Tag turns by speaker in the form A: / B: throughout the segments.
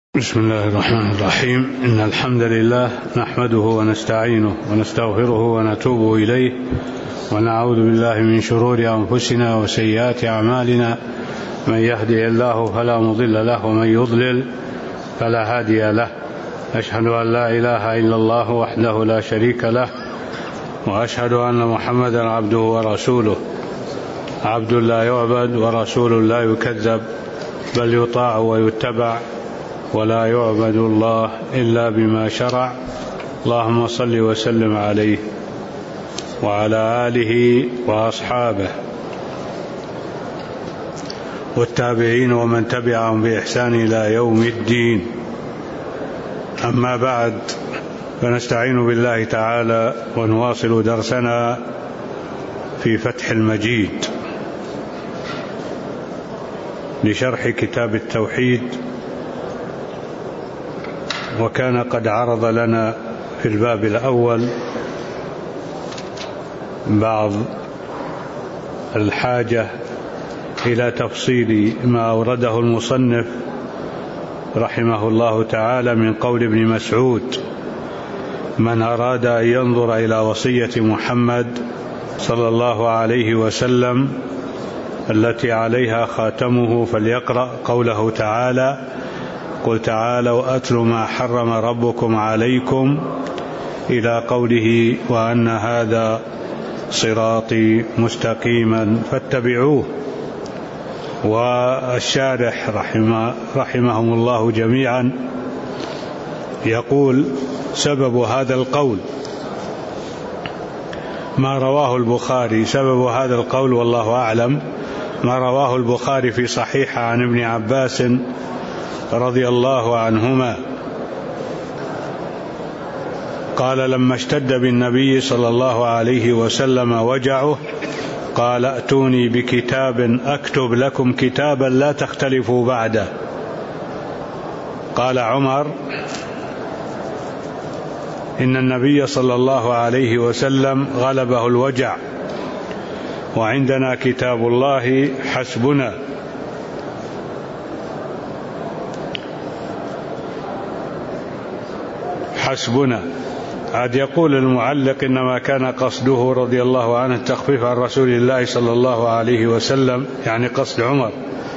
A: بسم الله الرحمن الرحيم. إن الحمد لله نحمده ونستعينه ونستغفره ونتوب إليه ونعوذ بالله من شرور أنفسنا وسيئات أعمالنا. من يهدي الله فلا مضل له ومن يضلل فلا هادي له. أشهد أن لا إله إلا الله وحده لا شريك له، وأشهد أن محمدا عبده ورسوله، عبد لا يعبد ورسول لا يكذب، بل يطاع ويتبع، ولا يعبد الله إلا بما شرع. اللهم صل وسلم عليه وعلى آله وأصحابه والتابعين ومن تبعهم بإحسان إلى يوم الدين. أما بعد، فنستعين بالله تعالى ونواصل درسنا في فتح المجيد لشرح كتاب التوحيد. وكان قد عرض لنا في الباب الأول بعض الحاجة إلى تفصيل ما أورده المصنف رحمه الله تعالى من قول ابن مسعود: من أراد أن ينظر إلى وصية محمد صلى الله عليه وسلم التي عليها خاتمه فليقرأ قوله تعالى: قل تعالوا أتل ما حرم ربكم عليكم، إلى قوله: وأن هذا صراطي مستقيما فاتبعوه. والشارح رحمهم الله جميعا يقول: سبب هذا القول ما رواه البخاري، سبب هذا القول والله أعلم ما رواه البخاري في صحيح عن ابن عباس رضي الله عنهما قال: لما اشتد بالنبي صلى الله عليه وسلم وجعه قال: ائتوني بكتاب أكتب لكم كتابا لا تختلفوا بعده. قال عمر: إن النبي صلى الله عليه وسلم غلبه الوجع وعندنا كتاب الله حسبنا. حسبنا. عاد يقول المعلق: إنما كان قصده رضي الله عنه التخفيف عن رسول الله صلى الله عليه وسلم، يعني قصد عمر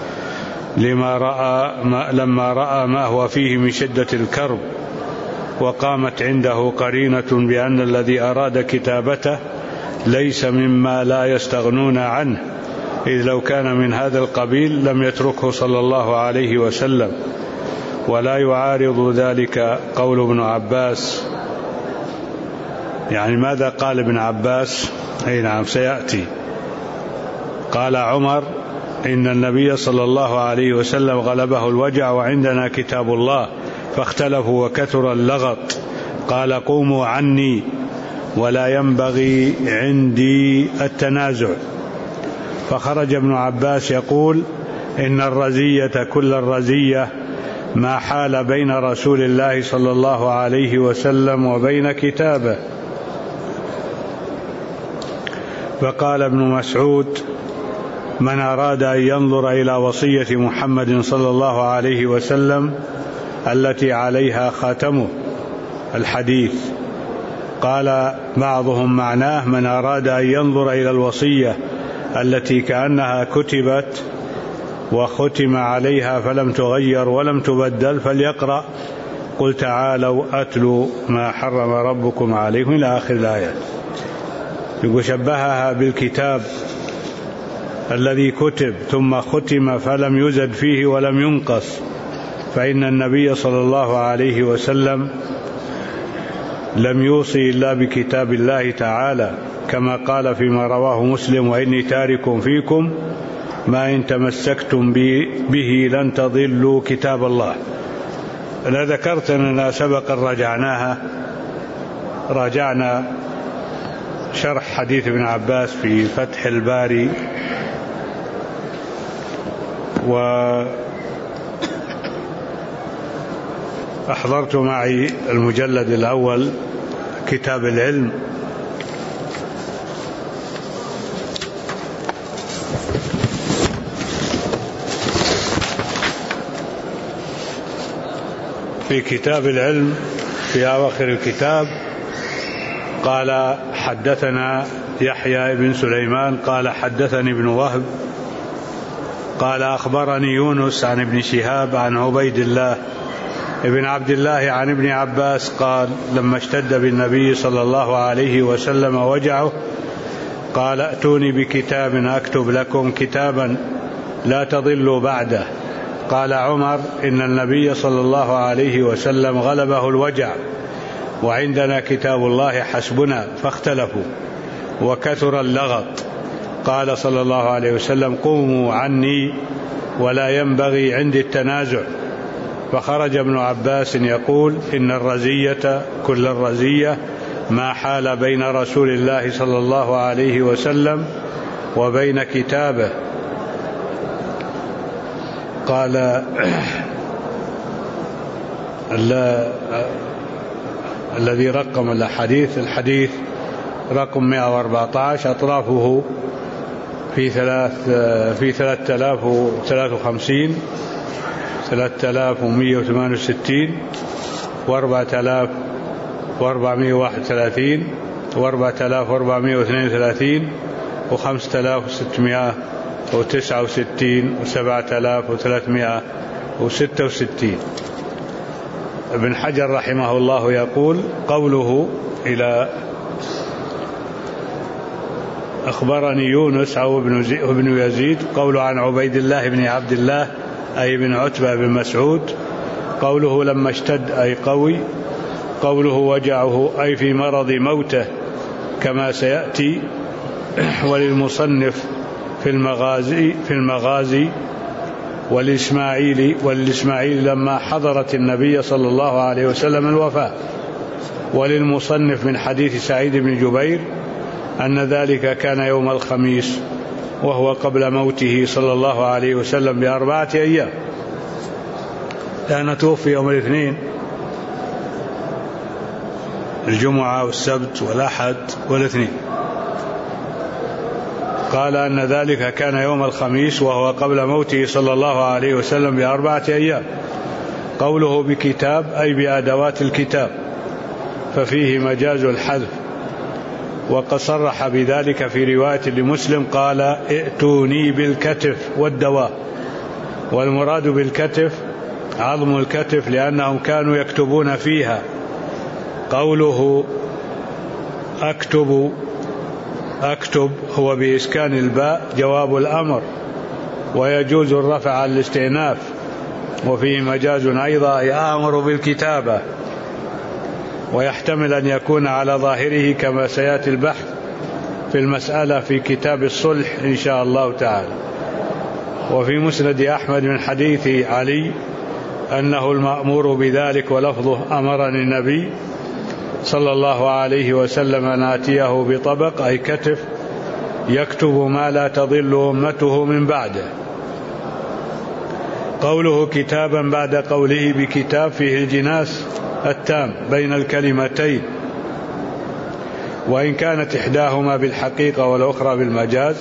A: لما رأى ما هو فيه من شدة الكرب، وقامت عنده قرينة بأن الذي أراد كتابته ليس مما لا يستغنون عنه، إذ لو كان من هذا القبيل لم يتركه صلى الله عليه وسلم. ولا يعارض ذلك قول ابن عباس. يعني ماذا قال ابن عباس؟ أي نعم سيأتي. قال عمر: إن النبي صلى الله عليه وسلم غلبه الوجع وعندنا كتاب الله، فاختلفوا وكثر اللغط. قال: قوموا عني ولا ينبغي عندي التنازع. فخرج ابن عباس يقول: إن الرزية كل الرزية ما حال بين رسول الله صلى الله عليه وسلم وبين كتابه. فقال ابن مسعود: من أراد أن ينظر إلى وصية محمد صلى الله عليه وسلم التي عليها خاتمه، الحديث. قال بعضهم معناه: من أراد أن ينظر إلى الوصية التي كأنها كتبت وختم عليها فلم تغير ولم تبدل فليقرأ قل تعالوا أتلوا ما حرم ربكم عليكم، إلى آخر الآيات. يقول: شبهها بالكتاب الذي كتب ثم ختم فلم يزد فيه ولم ينقص، فإن النبي صلى الله عليه وسلم لم يوصي إلا بكتاب الله تعالى، كما قال فيما رواه مسلم: وإني تارك فيكم ما إن تمسكتم به لن تضلوا كتاب الله. أنا ذكرت أننا سبقا راجعنا شرح حديث ابن عباس في فتح الباري، وأحضرت معي المجلد الأول كتاب العلم، في كتاب العلم في أواخر الكتاب قال حدثنا يحيى بن سليمان قال حدثني ابن وهب قال أخبرني يونس عن ابن شهاب عن عبيد الله ابن عبد الله عن ابن عباس قال لما اشتد بالنبي صلى الله عليه وسلم وجعه قال ائتوني بكتاب أكتب لكم كتابا لا تضلوا بعده. قال عمر إن النبي صلى الله عليه وسلم غلبه الوجع وعندنا كتاب الله حسبنا، فاختلفوا وكثر اللغط. قال صلى الله عليه وسلم قوموا عني ولا ينبغي عندي التنازع. فخرج ابن عباس يقول إن الرزية كل الرزية ما حال بين رسول الله صلى الله عليه وسلم وبين كتابه. قال الذي رقم الحديث رقم 114 أطرافه في 3053 3168 و4431 و4432 و5669 و7366. ابن حجر رحمه الله يقول قوله إلى أخبرني يونس أو ابن يزيد، قوله عن عبيد الله بن عبد الله أي بن عتبة بن مسعود، قوله لما اشتد أي قوي، قوله وجعه أي في مرض موته كما سيأتي. وللمصنف في المغازي والإسماعيل لما حضرت النبي صلى الله عليه وسلم الوفاة. وللمصنف من حديث سعيد بن جبير أن ذلك كان يوم الخميس وهو قبل موته صلى الله عليه وسلم ب4 أيام، لأن توفي يوم الاثنين الجمعة والسبت والأحد والاثنين. قال أن ذلك كان يوم الخميس وهو قبل موته صلى الله عليه وسلم ب4 أيام. قوله بكتاب أي بأدوات الكتاب، ففيه مجاز الحذف. وقد صرح بذلك في رواية لمسلم قال ائتوني بالكتف والدواء، والمراد بالكتف عظم الكتف لأنهم كانوا يكتبون فيها. قوله أكتب هو بإسكان الباء جواب الأمر، ويجوز الرفع على الاستئناف. وفيه مجاز أيضا يأمر بالكتابة، ويحتمل أن يكون على ظاهره كما سيأتي البحث في المسألة في كتاب الصلح إن شاء الله تعالى. وفي مسند أحمد من حديث علي أنه المأمور بذلك، ولفظه أمرني النبي صلى الله عليه وسلم أن آتيه بطبق أي كتف يكتب ما لا تضل أمته من بعده. قوله كتابا بعد قوله بكتاب فيه الجناس التام بين الكلمتين، وإن كانت إحداهما بالحقيقة والأخرى بالمجاز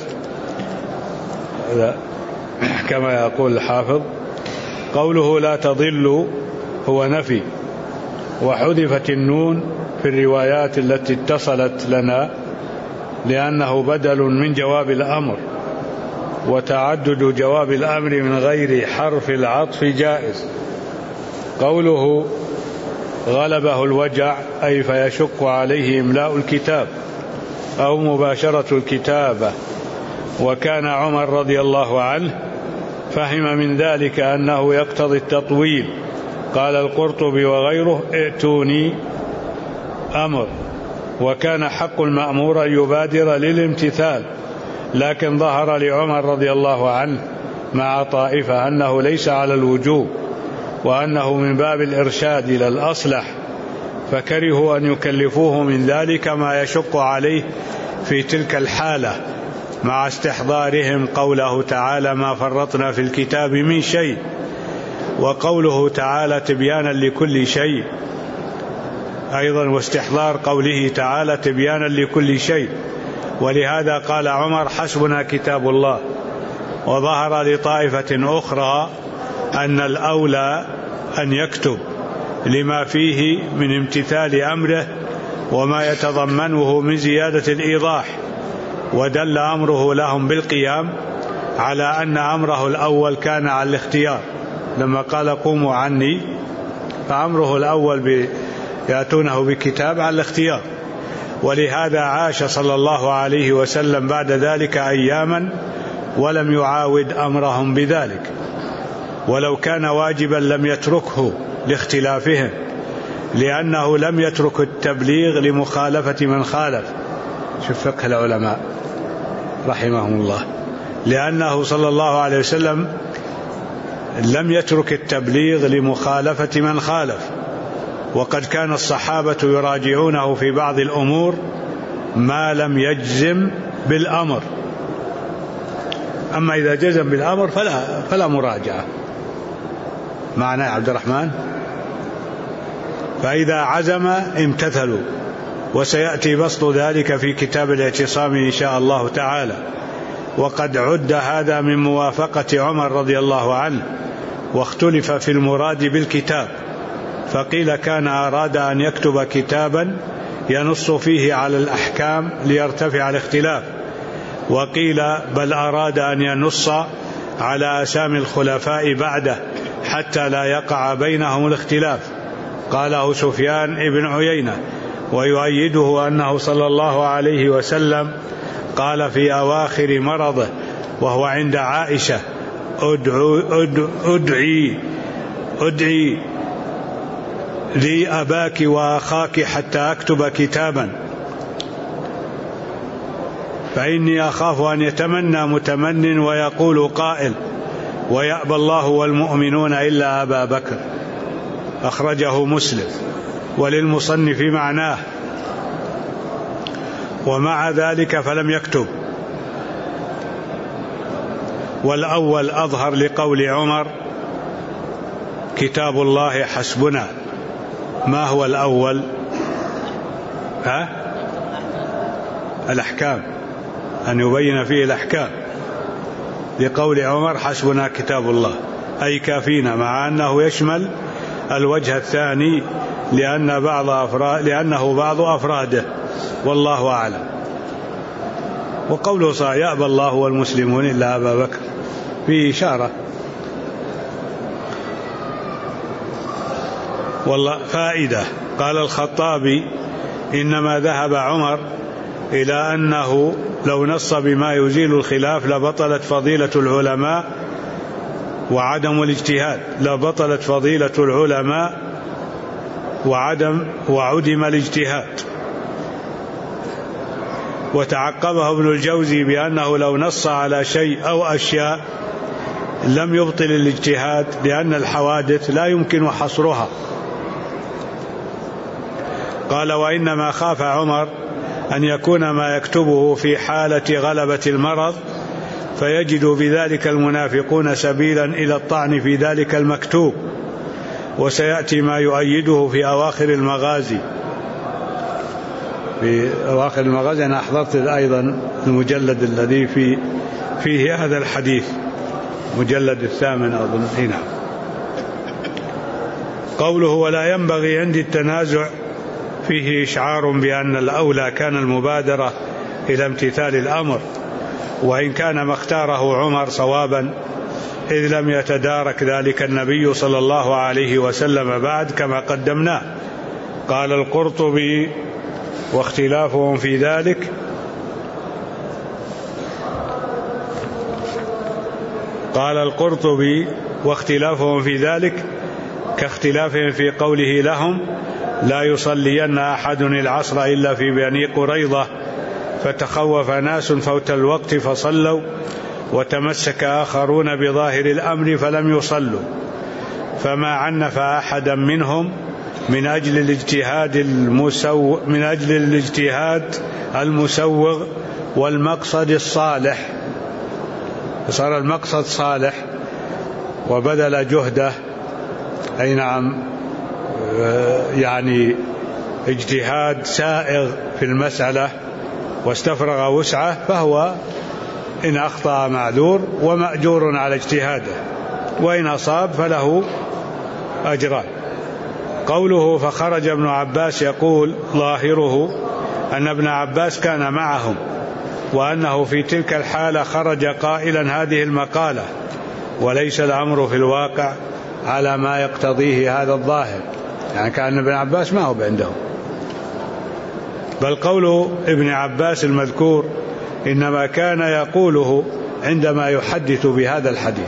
A: كما يقول الحافظ. قوله لا تضل هو نفي، وحذفت النون في الروايات التي اتصلت لنا لأنه بدل من جواب الأمر، وتعدد جواب الأمر من غير حرف العطف جائز. قوله غلبه الوجع أي فيشق عليه إملاء الكتاب أو مباشرة الكتابة. وكان عمر رضي الله عنه فهم من ذلك أنه يقتضي التطويل. قال القرطبي وغيره ائتوني أمر، وكان حق المأمور أن يبادر للامتثال، لكن ظهر لعمر رضي الله عنه مع طائفة أنه ليس على الوجوب، وأنه من باب الإرشاد إلى الأصلح، فكرهوا أن يكلفوه من ذلك ما يشق عليه في تلك الحالة، مع استحضارهم قوله تعالى ما فرطنا في الكتاب من شيء، وقوله تعالى تبيانا لكل شيء أيضا، واستحضار قوله تعالى تبيانا لكل شيء. ولهذا قال عمر حسبنا كتاب الله. وظهر لطائفة أخرى أن الأولى أن يكتب، لما فيه من امتثال أمره وما يتضمنه من زيادة الإيضاح، ودل أمره لهم بالقيام على أن أمره الأول كان على الاختيار، لما قال قوموا عني فأمره الأول يأتونه بكتاب على الاختيار. ولهذا عاش صلى الله عليه وسلم بعد ذلك أياما ولم يعاود أمرهم بذلك، ولو كان واجبا لم يتركه لاختلافهم، لأنه لم يترك التبليغ لمخالفة من خالف. شوف فقه العلماء رحمهم الله، لأنه صلى الله عليه وسلم لم يترك التبليغ لمخالفة من خالف، وقد كان الصحابة يراجعونه في بعض الأمور ما لم يجزم بالأمر، أما إذا جزم بالأمر فلا مراجعة. معنى عبد الرحمن؟ فإذا عزم امتثلوا، وسيأتي بسط ذلك في كتاب الاعتصام إن شاء الله تعالى. وقد عد هذا من موافقة عمر رضي الله عنه، واختلف في المراد بالكتاب، فقيل كان أراد أن يكتب كتابا ينص فيه على الأحكام ليرتفع الاختلاف، وقيل بل أراد أن ينص على أسامي الخلفاء بعده حتى لا يقع بينهم الاختلاف. قاله سفيان ابن عيينة، ويؤيده أنه صلى الله عليه وسلم قال في أواخر مرضه وهو عند عائشة: أدعي لي أباك وأخاك حتى أكتب كتابا، فإني أخاف أن يتمنى متمن ويقول قائل ويأبى الله والمؤمنون إلا أبا بكر. أخرجه مسلم، وللمصنف معناه، ومع ذلك فلم يكتب. والأول أظهر لقول عمر: كتاب الله حسبنا. ما هو الأول؟ الأحكام، أن يبين فيه الأحكام، لقول عمر: حسبنا كتاب الله، أي كافينا، مع أنه يشمل الوجه الثاني لأنه بعض أفراده، والله أعلم. وقوله صلى يأبى الله والمسلمون إلا أبا بكر فيه إشارة. والله فائدة. قال الخطابي: إنما ذهب عمر إلى أنه لو نص بما يزيل الخلاف لبطلت فضيلة العلماء وعدم الاجتهاد، لبطلت فضيلة العلماء وعدم الاجتهاد. وتعقبه ابن الجوزي بأنه لو نص على شيء أو أشياء لم يبطل الاجتهاد، لأن الحوادث لا يمكن حصرها. قال: وإنما خاف عمر أن يكون ما يكتبه في حالة غلبة المرض فيجد بذلك المنافقون سبيلا إلى الطعن في ذلك المكتوب، وسيأتي ما يؤيده في أواخر المغازي. في أواخر المغازي أنا أحضرت أيضا المجلد الذي فيه هذا الحديث، مجلد 8 أظن هنا. قوله: ولا ينبغي عندي التنازع، فيه إشعار بأن الأولى كان المبادرة إلى امتثال الأمر، وإن كان ما اختاره عمر صوابا، إذ لم يتدارك ذلك النبي صلى الله عليه وسلم بعد كما قدمناه. قال القرطبي: واختلافهم في ذلك كاختلافهم في قوله لهم: لا يصلين أحد العصر إلا في بني قريظة، فتخوف ناس فوت الوقت فصلوا، وتمسك آخرون بظاهر الأمر فلم يصلوا، فما عنف أحدا منهم من أجل الاجتهاد المسوغ والمقصد الصالح. صار المقصد صالح وبذل جهده، أي نعم، يعني اجتهاد سائغ في المسألة واستفرغ وسعه، فهو إن أخطأ معذور ومأجور على اجتهاده، وإن أصاب فله أجران. قوله فخرج ابن عباس يقول ظاهره أن ابن عباس كان معهم، وأنه في تلك الحالة خرج قائلا هذه المقالة، وليس الأمر في الواقع على ما يقتضيه هذا الظاهر، يعني كان ابن عباس ما هو عندهم، بل قول ابن عباس المذكور إنما كان يقوله عندما يحدث بهذا الحديث.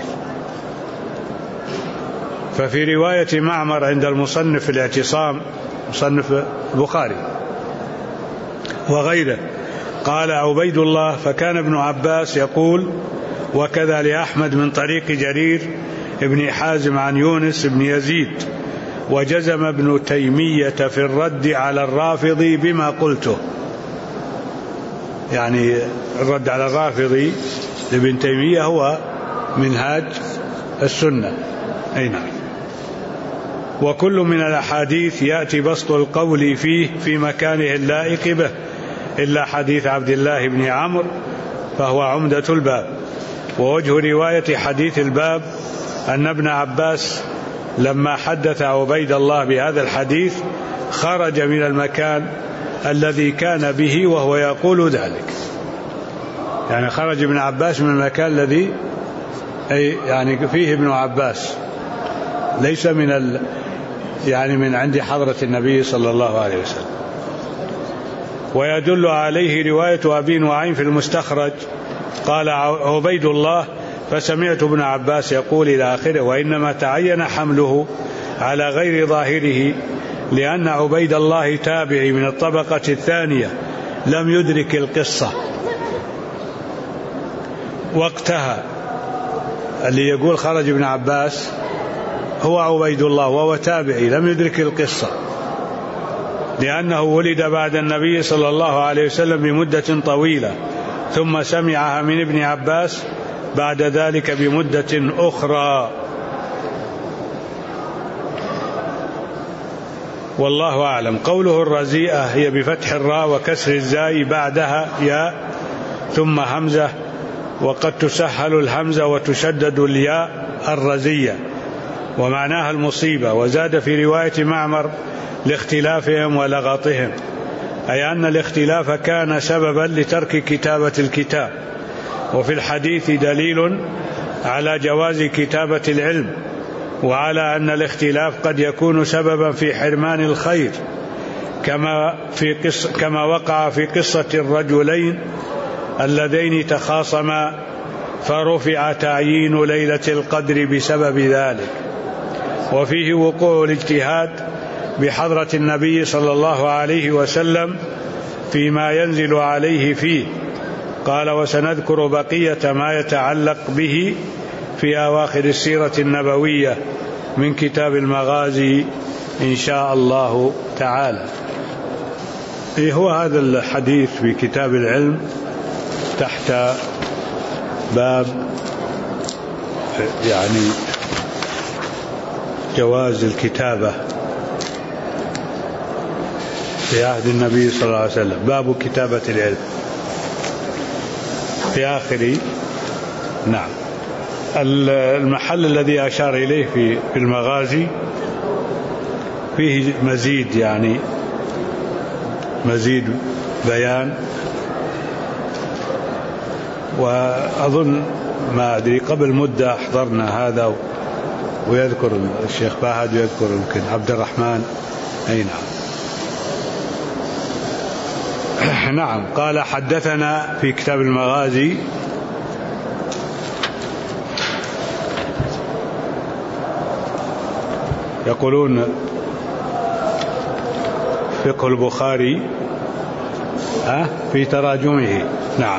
A: ففي رواية معمر عند المصنف في الاعتصام، مصنف البخاري وغيره، قال عبيد الله فكان ابن عباس يقول، وكذا لأحمد من طريق جرير ابن حازم عن يونس بن يزيد. وجزم ابن تيمية في الرد على الرافضي بما قلته، يعني الرد على الرافضي لابن تيمية هو منهاج السنة. أي نعم. وكل من الأحاديث يأتي بسط القول فيه في مكانه اللائق به، إلا حديث عبد الله بن عمرو فهو عمدة الباب. ووجه رواية حديث الباب أن ابن عباس لما حدث عبيد الله بهذا الحديث خرج من المكان الذي كان به وهو يقول ذلك، يعني خرج ابن عباس من المكان الذي يعني فيه ابن عباس، ليس من يعني من عند حضرة النبي صلى الله عليه وسلم. ويدل عليه رواية أبي نعيم في المستخرج قال عبيد الله فسمعت ابن عباس يقول إلى آخره، وإنما تعين حمله على غير ظاهره لأن عبيد الله تابعي من الطبقة الثانية لم يدرك القصة وقتها. اللي يقول خرج ابن عباس هو عبيد الله وهو تابعي لم يدرك القصة، لأنه ولد بعد النبي صلى الله عليه وسلم بمدة طويلة، ثم سمعها من ابن عباس بعد ذلك بمدة أخرى. والله أعلم. قوله الرزيئة هي بفتح الراء وكسر الزاي بعدها ياء ثم همزة، وقد تسهل الهمزة وتشدد الياء الرزية، ومعناها المصيبة. وزاد في رواية معمر لاختلافهم ولغطهم، أي أن الاختلاف كان سببا لترك كتابة الكتاب. وفي الحديث دليل على جواز كتابة العلم، وعلى أن الاختلاف قد يكون سببا في حرمان الخير، كما وقع في قصة الرجلين اللذين تخاصما فرفع تعيين ليلة القدر بسبب ذلك. وفيه وقوع الاجتهاد بحضرة النبي صلى الله عليه وسلم فيما ينزل عليه فيه. قال وسنذكر بقية ما يتعلق به في أواخر السيرة النبوية من كتاب المغازي إن شاء الله تعالى. هو هذا الحديث في كتاب العلم تحت باب يعني جواز الكتابة في عهد النبي صلى الله عليه وسلم، باب كتابة العلم في آخر. نعم. المحل الذي أشار إليه في المغازي فيه مزيد، يعني مزيد بيان. وأظن ما أدري قبل مدة أحضرنا هذا، ويذكر الشيخ باهد ويذكر يمكن عبد الرحمن. أي نعم. نعم. قال حدثنا في كتاب المغازي يقولون فقه البخاري في تراجمه. نعم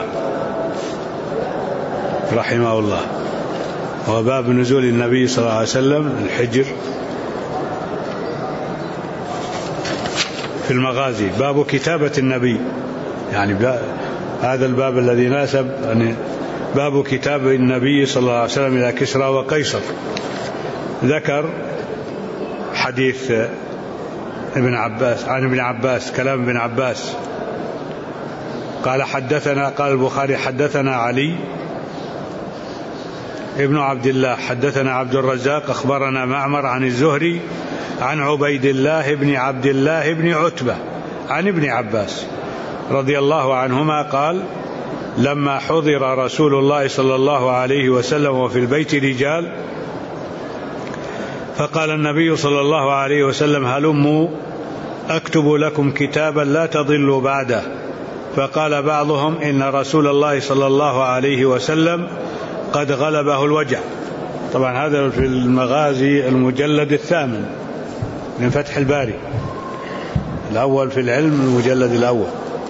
A: رحمه الله. وباب نزول النبي صلى الله عليه وسلم الحجر في المغازي، باب كتابة النبي، يعني هذا الباب الذي ناسب يعني باب كتاب النبي صلى الله عليه وسلم إلى كسرى وقيصر. ذكر حديث ابن عباس عن ابن عباس، كلام ابن عباس. قال حدثنا، قال البخاري حدثنا علي ابن عبد الله حدثنا عبد الرزاق أخبرنا معمر عن الزهري عن عبيد الله بن عبد الله بن عتبة عن ابن عباس رضي الله عنهما قال: لما حضر رسول الله صلى الله عليه وسلم وفي البيت رجال، فقال النبي صلى الله عليه وسلم: هلموا أكتب لكم كتابا لا تضلوا بعده. فقال بعضهم: إن رسول الله صلى الله عليه وسلم قد غلبه الوجع. طبعا هذا في المغازي المجلد 8 من فتح الباري، الأول في العلم المجلد الأول.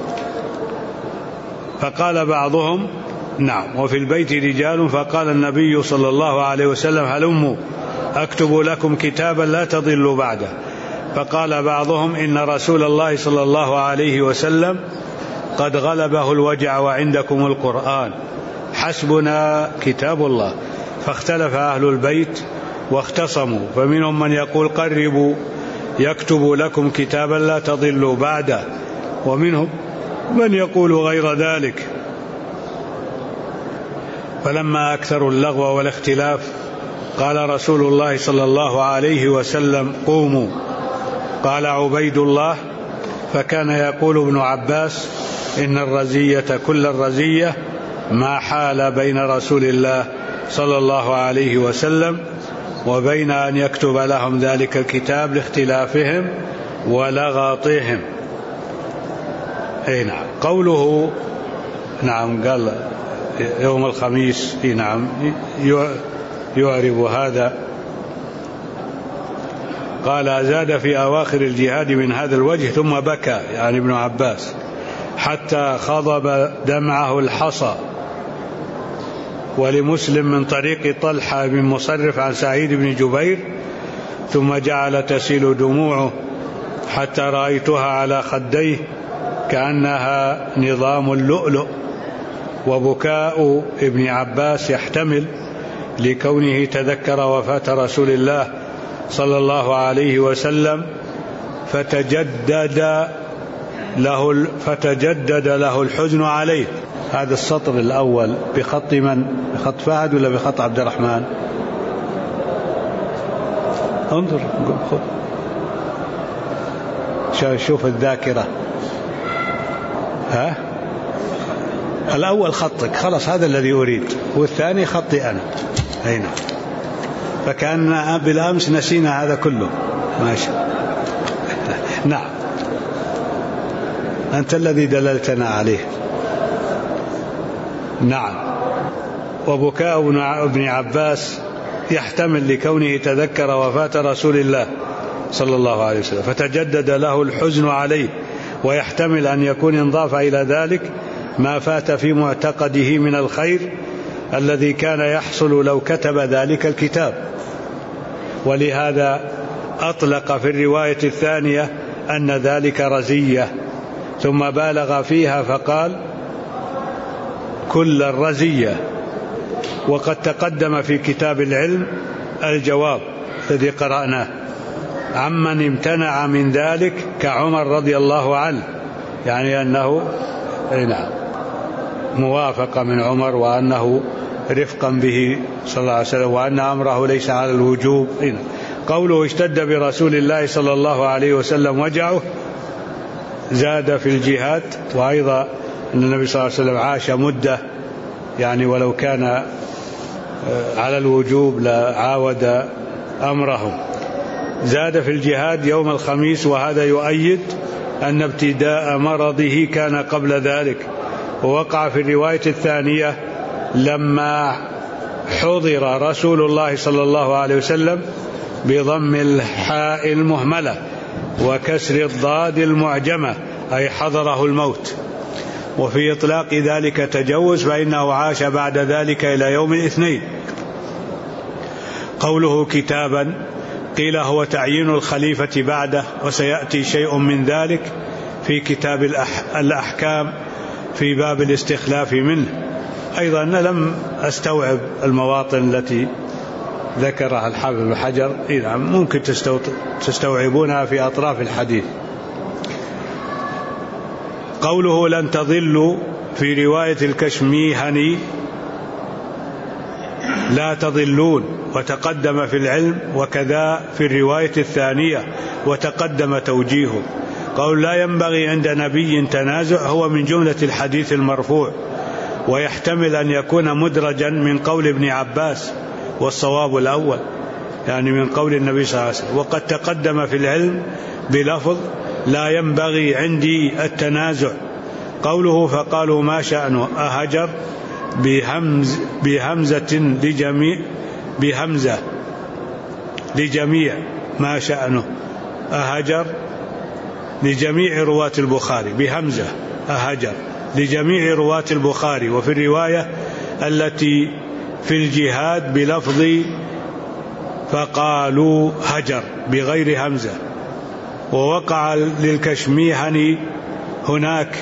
A: فقال بعضهم: نعم. وفي البيت رجال، فقال النبي صلى الله عليه وسلم: هلموا أكتب لكم كتابا لا تضلوا بعده. فقال بعضهم: إن رسول الله صلى الله عليه وسلم قد غلبه الوجع وعندكم القرآن، حسبنا كتاب الله. فاختلف أهل البيت واختصموا، فمنهم من يقول: قربوا يكتب لكم كتابا لا تضلوا بعده، ومنهم من يقول غير ذلك. فلما أكثروا اللغو والاختلاف قال رسول الله صلى الله عليه وسلم: قوموا. قال عبيد الله: فكان يقول ابن عباس: إن الرزية كل الرزية ما حال بين رسول الله صلى الله عليه وسلم وبين أن يكتب لهم ذلك الكتاب لاختلافهم ولغطهم. نعم. قوله نعم قال يوم الخميس، نعم يعرب هذا. قال: زاد في أواخر الجهاد من هذا الوجه ثم بكى، يعني ابن عباس، حتى خضب دمعه الحصى. ولمسلم من طريق طلحة بن مصرف عن سعيد بن جبير: ثم جعل تسيل دموعه حتى رأيتها على خديه كأنها نظام اللؤلؤ. وبكاء ابن عباس يحتمل لكونه تذكر وفاة رسول الله صلى الله عليه وسلم فتجدد له الحزن عليه. هذا السطر الأول بخط من؟ بخط فهد ولا بخط عبد الرحمن؟ انظر شوف الذاكرة. ها؟ الأول خطك، خلاص هذا الذي أريد، والثاني خطي أنا. هنا فكان بالأمس نسينا هذا كله. ماشي. نعم، أنت الذي دللتنا عليه. نعم. وبكاء ابن عباس يحتمل لكونه تذكر وفاة رسول الله صلى الله عليه وسلم فتجدد له الحزن عليه، ويحتمل أن يكون انضاف إلى ذلك ما فات في معتقده من الخير الذي كان يحصل لو كتب ذلك الكتاب. ولهذا أطلق في الرواية الثانية أن ذلك رزية، ثم بالغ فيها فقال: كل الرزية. وقد تقدم في كتاب العلم الجواب الذي قرأناه عمن امتنع من ذلك كعمر رضي الله عنه، يعني أنه موافق من عمر، وأنه رفقا به صلى الله عليه وسلم، وأن أمره ليس على الوجوب. قوله: اشتد برسول الله صلى الله عليه وسلم وجعه، زاد في الجهاد. وأيضا أن النبي صلى الله عليه وسلم عاش مدة، يعني ولو كان على الوجوب لعاود أمره. زاد في الجهاد يوم الخميس، وهذا يؤيد أن ابتداء مرضه كان قبل ذلك. ووقع في الرواية الثانية لما حضر رسول الله صلى الله عليه وسلم بضم الحاء المهملة وكسر الضاد المعجمة، أي حضره الموت. وفي إطلاق ذلك تجوز، فإنه عاش بعد ذلك إلى يوم الاثنين. قوله كتابا، قيل هو تعيين الخليفة بعده، وسيأتي شيء من ذلك في كتاب الأحكام في باب الاستخلاف منه. أيضا أنا لم أستوعب المواطن التي ذكرها الحافظ بن حجر، ممكن تستوعبونها في أطراف الحديث. قوله لن تضلوا في رواية الكشميهني لا تضلون وتقدم في العلم، وكذا في الرواية الثانية وتقدم توجيهه. قول لا ينبغي عند نبي تنازع هو من جملة الحديث المرفوع، ويحتمل أن يكون مدرجا من قول ابن عباس، والصواب الأول يعني من قول النبي صلى الله عليه وسلم. وقد تقدم في العلم بلفظ لا ينبغي عندي التنازع. قوله فقالوا ما شأنه أهجر بهمزة لجميع ما شأنه أهجر لجميع رواة البخاري بهمزة أهجر لجميع رواة البخاري. وفي الرواية التي في الجهاد بلفظ فقالوا هجر بغير همزة. ووقع للكشميهني هناك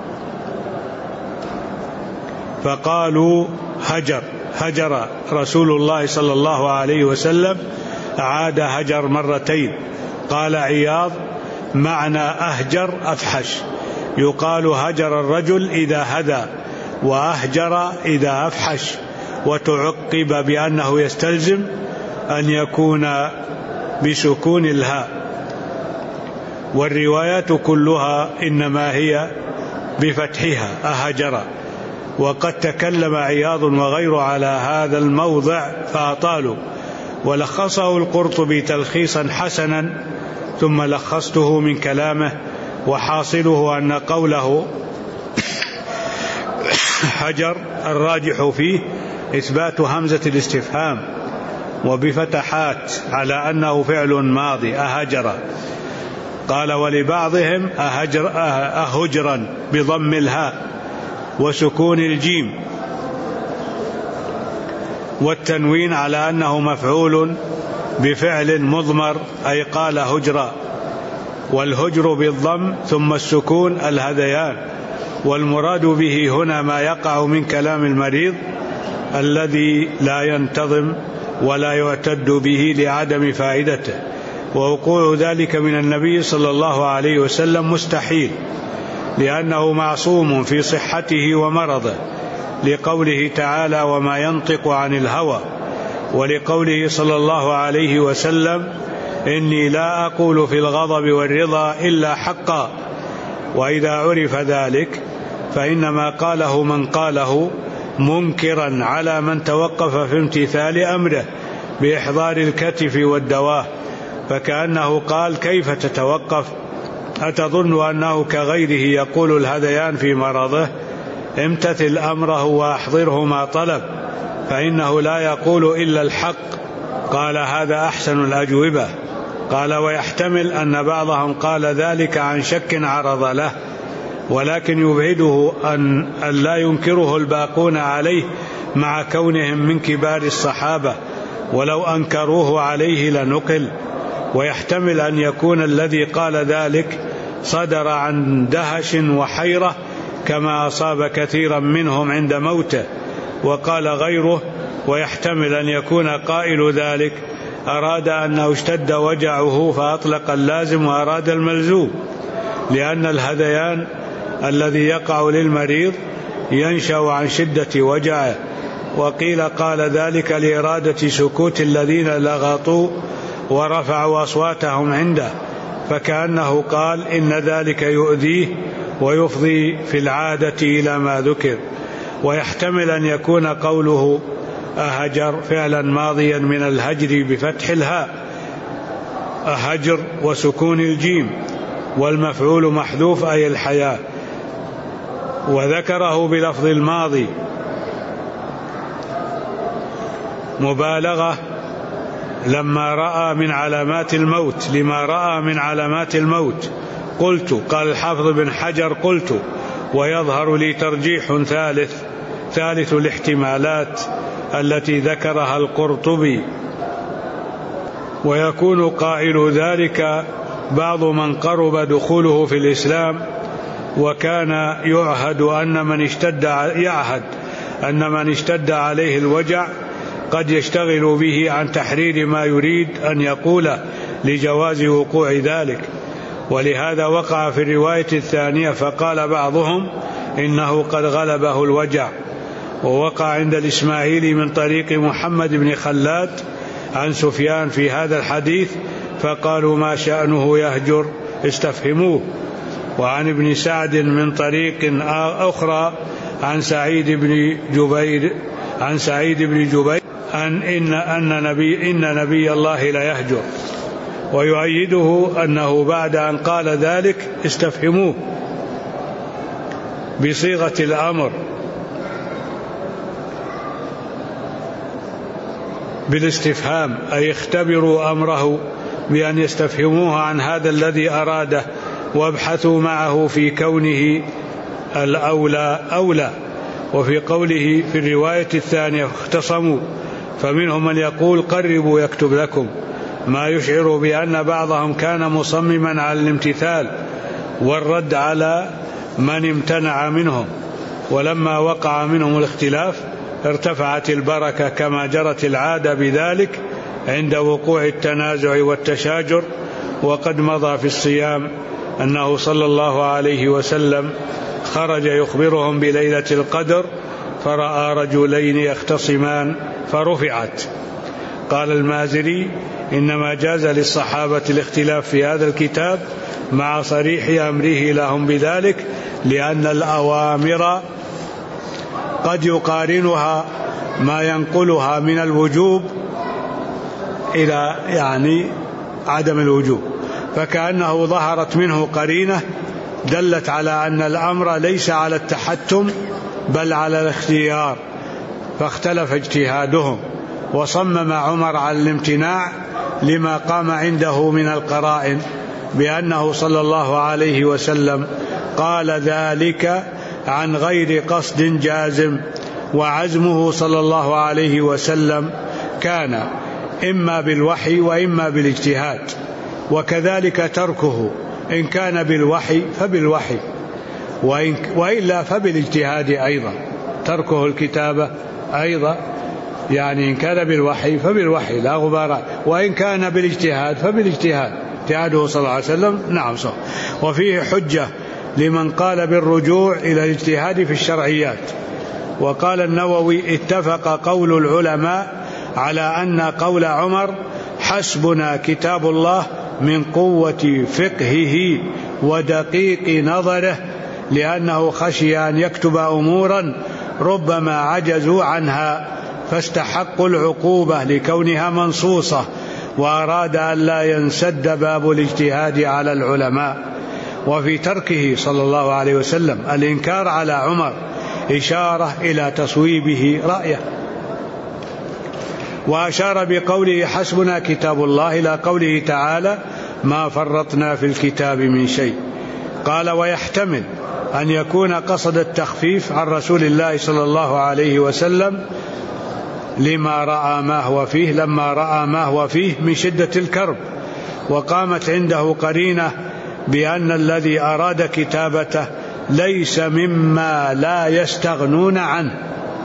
A: فقالوا هجر رسول الله صلى الله عليه وسلم، عاد هجر مرتين. قال عياض معنى أهجر أفحش، يقال هجر الرجل إذا هدى، وأهجر إذا أفحش. وتعقب بأنه يستلزم أن يكون بسكون الهاء. والروايات كلها إنما هي بفتحها أهجر. وقد تكلم عياض وغيره على هذا الموضع فأطالوا، ولخصه القرطبي تلخيصا حسنا ثم لخصته من كلامه. وحاصله أن قوله حجر الراجح فيه إثبات همزة الاستفهام وبفتحات على أنه فعل ماضي أهجر. قال ولبعضهم أهجرا بضم الهاء وسكون الجيم والتنوين على أنه مفعول بفعل مضمر، أي قال هجرا. والهجر بالضم ثم السكون الهذيان. والمراد به هنا ما يقع من كلام المريض الذي لا ينتظم ولا يعتد به لعدم فائدته. ووقوع ذلك من النبي صلى الله عليه وسلم مستحيل، لأنه معصوم في صحته ومرضه، لقوله تعالى وما ينطق عن الهوى، ولقوله صلى الله عليه وسلم إني لا أقول في الغضب والرضا إلا حقا. وإذا عرف ذلك فإنما قاله من قاله منكرا على من توقف في امتثال أمره بإحضار الكتف والدواه، فكأنه قال كيف تتوقف؟ أتظن أنه كغيره يقول الهذيان في مرضه؟ امتثل أمره وأحضره ما طلب، فإنه لا يقول إلا الحق. قال هذا أحسن الأجوبة. قال ويحتمل أن بعضهم قال ذلك عن شك عرض له، ولكن يبعده أن لا ينكره الباقون عليه مع كونهم من كبار الصحابة، ولو أنكروه عليه لنقل. ويحتمل أن يكون الذي قال ذلك صدر عن دهش وحيرة كما أصاب كثيرا منهم عند موته. وقال غيره ويحتمل أن يكون قائل ذلك أراد أنه اشتد وجعه فأطلق اللازم وأراد الملزوم، لأن الهذيان الذي يقع للمريض ينشأ عن شدة وجعه. وقيل قال ذلك لإرادة سكوت الذين لغطوا ورفعوا أصواتهم عنده، فكأنه قال إن ذلك يؤذيه ويفضي في العادة إلى ما ذكر. ويحتمل أن يكون قوله أهجر فعلا ماضيا من الهجر بفتح الهاء أهجر وسكون الجيم، والمفعول محذوف أي الحياة. وذكره بلفظ الماضي مبالغة لما رأى من علامات الموت قلت. قال الحافظ بن حجر قلت ويظهر لي ترجيح ثالث الاحتمالات التي ذكرها القرطبي، ويكون قائل ذلك بعض من قرب دخوله في الإسلام، وكان يعهد أن من اشتد عليه الوجع قد يشتغل به عن تحرير ما يريد أن يقوله لجواز وقوع ذلك. ولهذا وقع في الرواية الثانية فقال بعضهم إنه قد غلبه الوجع، ووقع عند الإسماعيلي من طريق محمد بن خلاد عن سفيان في هذا الحديث فقالوا ما شأنه يهجر استفهموه. وعن ابن سعد من طريق أخرى عن سعيد بن جبير إن نبي الله لا يهجر، ويؤيده أنه بعد أن قال ذلك استفهموه بصيغة الأمر بالاستفهام، أي اختبروا أمره بأن يستفهموه عن هذا الذي أراده وابحثوا معه في كونه الأولى أولى. وفي قوله في الرواية الثانية اختصموا، فمنهم من يقول قربوا يكتب لكم، ما يشعر بأن بعضهم كان مصمما على الامتثال والرد على من امتنع منهم، ولما وقع منهم الاختلاف ارتفعت البركة كما جرت العادة بذلك عند وقوع التنازع والتشاجر. وقد مضى في الصيام أنه صلى الله عليه وسلم خرج يخبرهم بليلة القدر فرأى رجلين يختصمان فرفعت. قال المازري إنما جاز للصحابة الاختلاف في هذا الكتاب مع صريح أمره لهم بذلك، لأن الأوامر قد يقارنها ما ينقلها من الوجوب إلى عدم الوجوب، فكأنه ظهرت منه قرينة دلت على أن الأمر ليس على التحتم بل على الاختيار، فاختلف اجتهادهم، وصمم عمر على الامتناع لما قام عنده من القرائن بأنه صلى الله عليه وسلم قال ذلك عن غير قصد جازم، وعزمه صلى الله عليه وسلم كان إما بالوحي وإما بالاجتهاد، وكذلك تركه إن كان بالوحي فبالوحي وإلا فبالاجتهاد أيضا، تركه الكتابة أيضا إن كان بالوحي فبالوحي لا غبار، وإن كان بالاجتهاد فبالاجتهاد، اجتهاده صلى الله عليه وسلم نعم صح. وفيه حجة لمن قال بالرجوع إلى الاجتهاد في الشرعيات. وقال النووي اتفق قول العلماء على أن قول عمر حسبنا كتاب الله من قوة فقهه ودقيق نظره، لأنه خشي أن يكتب أمورا ربما عجزوا عنها فاستحقوا العقوبة لكونها منصوصة، وأراد أن لا ينسد باب الاجتهاد على العلماء. وفي تركه صلى الله عليه وسلم الإنكار على عمر إشارة إلى تصويبه رأيه. وأشار بقوله حسبنا كتاب الله إلى قوله تعالى ما فرطنا في الكتاب من شيء. قال ويحتمل أن يكون قصد التخفيف عن رسول الله صلى الله عليه وسلم لما رأى ما هو فيه من شدة الكرب، وقامت عنده قرينة بأن الذي أراد كتابته ليس مما لا يستغنون عنه،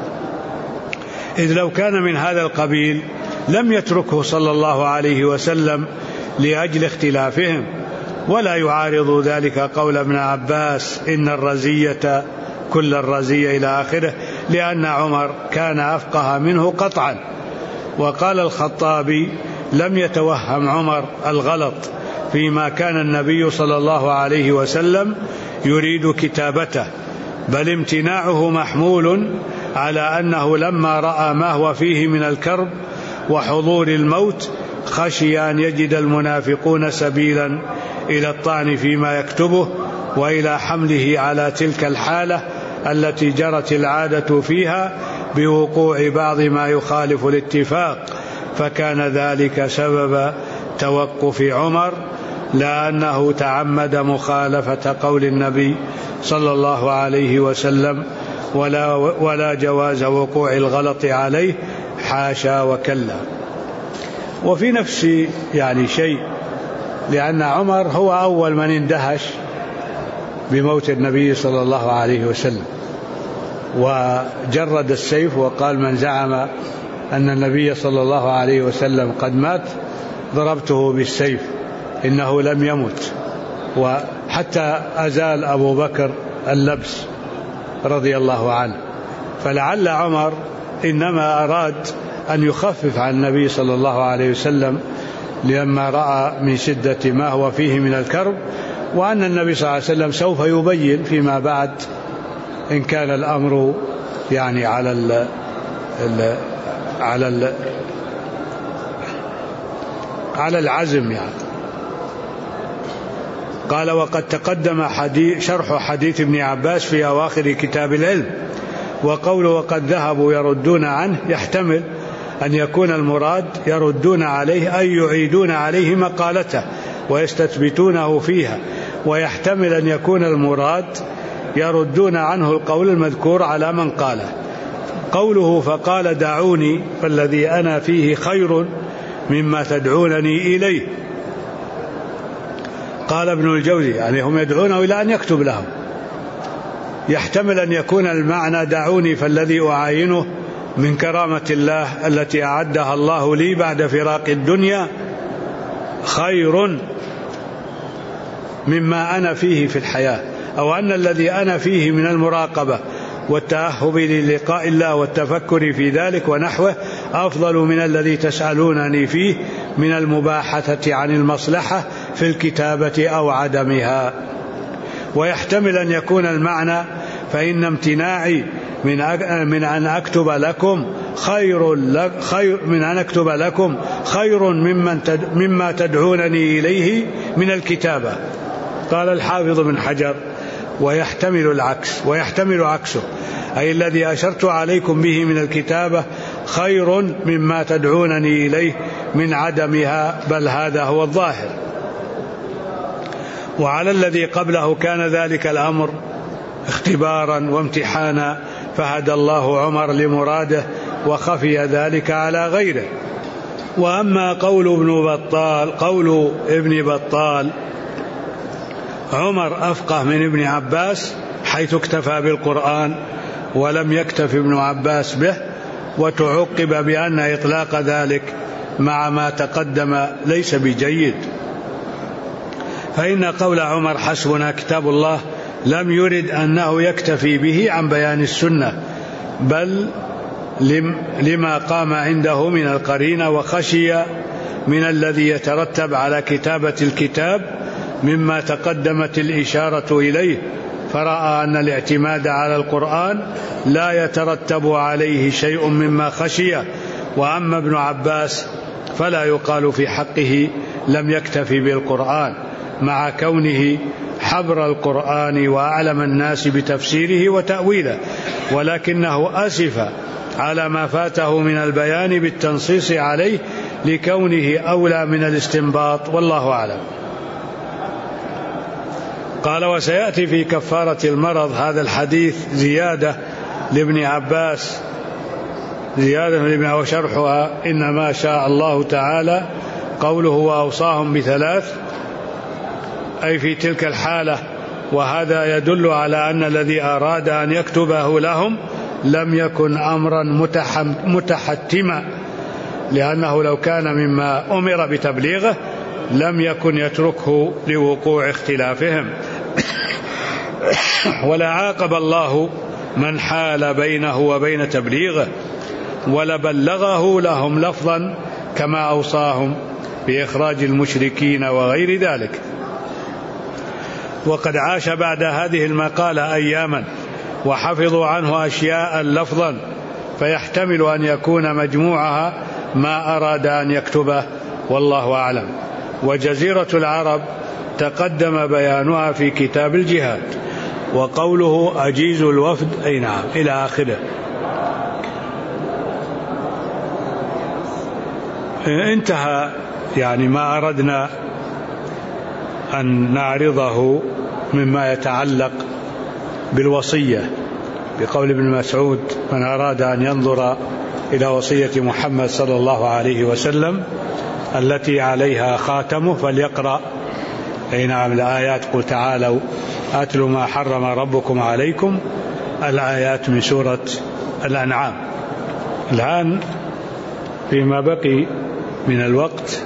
A: إذ لو كان من هذا القبيل لم يتركه صلى الله عليه وسلم لأجل اختلافهم. ولا يعارض ذلك قول ابن عباس إن الرزية كل الرزية إلى آخره، لأن عمر كان أفقه منه قطعا. وقال الخطابي لم يتوهم عمر الغلط فيما كان النبي صلى الله عليه وسلم يريد كتابته، بل امتناعه محمول على أنه لما رأى ما هو فيه من الكرب وحضور الموت خشي أن يجد المنافقون سبيلا إلى الطعن فيما يكتبه وإلى حمله على تلك الحالة التي جرت العادة فيها بوقوع بعض ما يخالف الاتفاق، فكان ذلك سبب توقف عمر، لا أنه تعمد مخالفة قول النبي صلى الله عليه وسلم ولا جواز وقوع الغلط عليه، حاشا وكلا. وفي نفس شيء، لأن عمر هو أول من اندهش بموت النبي صلى الله عليه وسلم، وجرد السيف وقال من زعم أن النبي صلى الله عليه وسلم قد مات ضربته بالسيف إنه لم يمت. وحتى أزال أبو بكر اللبس رضي الله عنه، فلعل عمر إنما أراد أن يخفف عن النبي صلى الله عليه وسلم لما رأى من شدة ما هو فيه من الكرب، وأن النبي صلى الله عليه وسلم سوف يبين فيما بعد إن كان الأمر يعني على العزم يعني. قال: وقد تقدم شرح حديث ابن عباس في أواخر كتاب العلم. وقوله وقد ذهبوا يردون عنه يحتمل أن يكون المراد يردون عليه أي يعيدون عليه مقالته ويستثبتونه فيها، ويحتمل أن يكون المراد يردون عنه القول المذكور على من قاله. قوله فقال دعوني فالذي أنا فيه خير مما تدعونني إليه، قال ابن الجوزي يعني هم يدعونه إلى أن يكتب لهم. يحتمل أن يكون المعنى دعوني فالذي أعاينه من كرامة الله التي أعدها الله لي بعد فراق الدنيا خير مما أنا فيه في الحياة، أو أن الذي أنا فيه من المراقبة والتأهب للقاء الله والتفكر في ذلك ونحوه أفضل من الذي تسألونني فيه من المباحثة عن المصلحة في الكتابة أو عدمها. ويحتمل أن يكون المعنى فإن امتناعي من أن أكتب لكم خير مما تدعونني إليه من الكتابة. قال الحافظ بن حجر: ويحتمل عكسه، أي الذي أشرت عليكم به من الكتابة خير مما تدعونني إليه من عدمها، بل هذا هو الظاهر. وعلى الذي قبله كان ذلك الأمر اختبارا وامتحانا، فهدى الله عمر لمراده وخفي ذلك على غيره. وأما قول ابن بطال عمر أفقه من ابن عباس حيث اكتفى بالقرآن ولم يكتف ابن عباس به، وتعقب بأن إطلاق ذلك مع ما تقدم ليس بجيد، فإن قول عمر حسبنا كتاب الله لم يرد أنه يكتفي به عن بيان السنة، بل لما قام عنده من القرينة وخشي من الذي يترتب على كتابة الكتاب مما تقدمت الإشارة إليه، فرأى أن الاعتماد على القرآن لا يترتب عليه شيء مما خشيه. وأما ابن عباس فلا يقال في حقه لم يكتفي بالقرآن، مع كونه حبر القرآن وأعلم الناس بتفسيره وتأويله، ولكنه أسف على ما فاته من البيان بالتنصيص عليه لكونه أولى من الاستنباط، والله أعلم. قال: وسيأتي في كفارة المرض هذا الحديث زيادة لابن عباس وشرحها إنما شاء الله تعالى قوله وأوصاهم بثلاث، أي في تلك الحالة. وهذا يدل على أن الذي أراد أن يكتبه لهم لم يكن أمرا متحتما، لأنه لو كان مما أمر بتبليغه لم يكن يتركه لوقوع اختلافهم. ولا عاقب الله من حال بينه وبين تبليغه، ولبلغه لهم لفظا كما أوصاهم بإخراج المشركين وغير ذلك. وقد عاش بعد هذه المقالة أياما وحفظوا عنه أشياء لفظا، فيحتمل أن يكون مجموعها ما أراد أن يكتبه، والله أعلم. وجزيرة العرب تقدم بيانها في كتاب الجهاد. وقوله أجيز الوفد أي نعم إلى آخره. انتهى يعني ما أردنا أن نعرضه مما يتعلق بالوصية، بقول ابن مسعود: من أراد أن ينظر إلى وصية محمد صلى الله عليه وسلم التي عليها خاتمه فليقرأ أي نعم الآيات: قل تعالوا أتل ما حرم ربكم عليكم، الآيات من سورة الأنعام. الآن فيما بقي من الوقت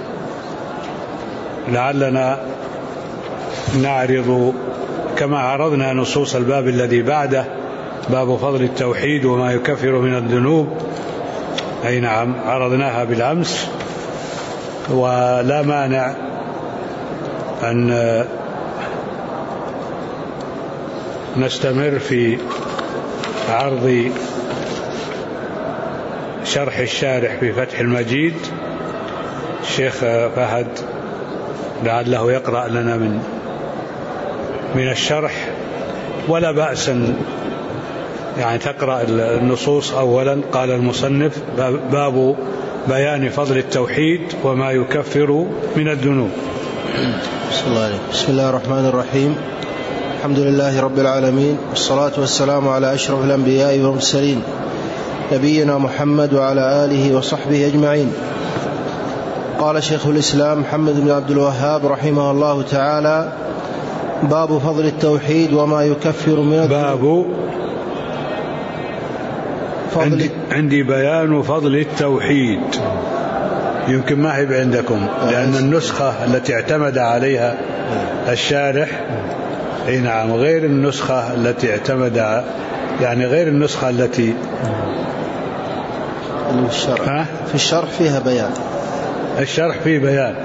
A: لعلنا نعرض كما عرضنا نصوص الباب الذي بعده باب فضل التوحيد وما يكفر من الذنوب. أي نعم، عرضناها بالأمس، ولا مانع أن نستمر في عرض شرح الشارح في فتح المجيد. الشيخ فهد لعله يقرأ لنا من الشرح، ولا بأس يعني تقرأ النصوص أولا. قال المصنف: باب بيان فضل التوحيد وما يكفر من الذنوب.
B: بسم الله الرحمن الرحيم. الحمد لله رب العالمين، والصلاة والسلام على أشرف الأنبياء والمرسلين نبينا محمد وعلى آله وصحبه أجمعين. قال شيخ الإسلام محمد بن عبد الوهاب رحمه الله تعالى: باب فضل التوحيد وما يكفر من الذنوب.
A: عندي بيان فضل التوحيد، يمكن ما هي عندكم، لأن النسخة التي اعتمد عليها الشارح أي نعم غير النسخة التي اعتمد، يعني غير النسخة التي
B: في الشرح فيها بيان.
A: الشرح فيه بيان.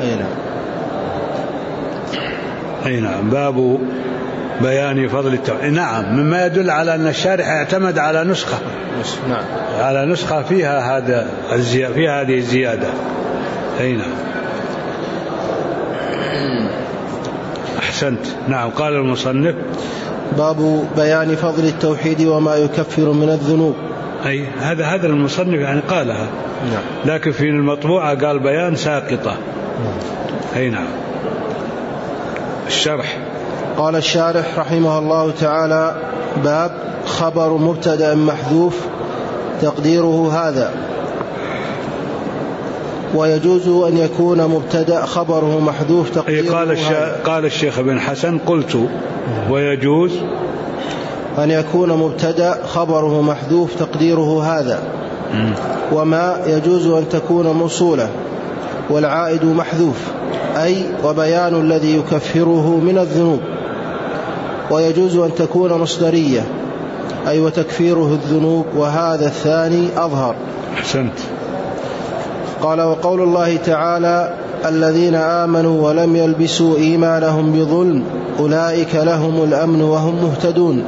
A: أي نعم. باب بيان فضل التوحيد. نعم، مما يدل على أن الشارح اعتمد على نسخة، على نسخة فيها هذه الزيادة. أي نعم، أحسنت. نعم. قال المصنف:
B: باب بيان فضل التوحيد وما يكفر من الذنوب.
A: أي هذا المصنف يعني قالها، لكن في المطبوعة قال بيان ساقطة. أي نعم. الشرح.
B: قال الشارح رحمه الله تعالى: باب خبر مبتدأ محذوف تقديره هذا، ويجوز أن يكون مبتدأ خبره محذوف تقديره هذا.
A: قال الشيخ بن حسن: قلت ويجوز
B: أن يكون مبتدأ خبره محذوف تقديره هذا، وما يجوز أن تكون موصولة والعائد محذوف، أي وبيان الذي يكفره من الذنوب. ويجوز أن تكون مصدرية، أي وتكفيره الذنوب، وهذا الثاني أظهر.
A: أحسنت.
B: قال: وقول الله تعالى: الذين آمنوا ولم يلبسوا إيمانهم بظلم أولئك لهم الأمن وهم مهتدون.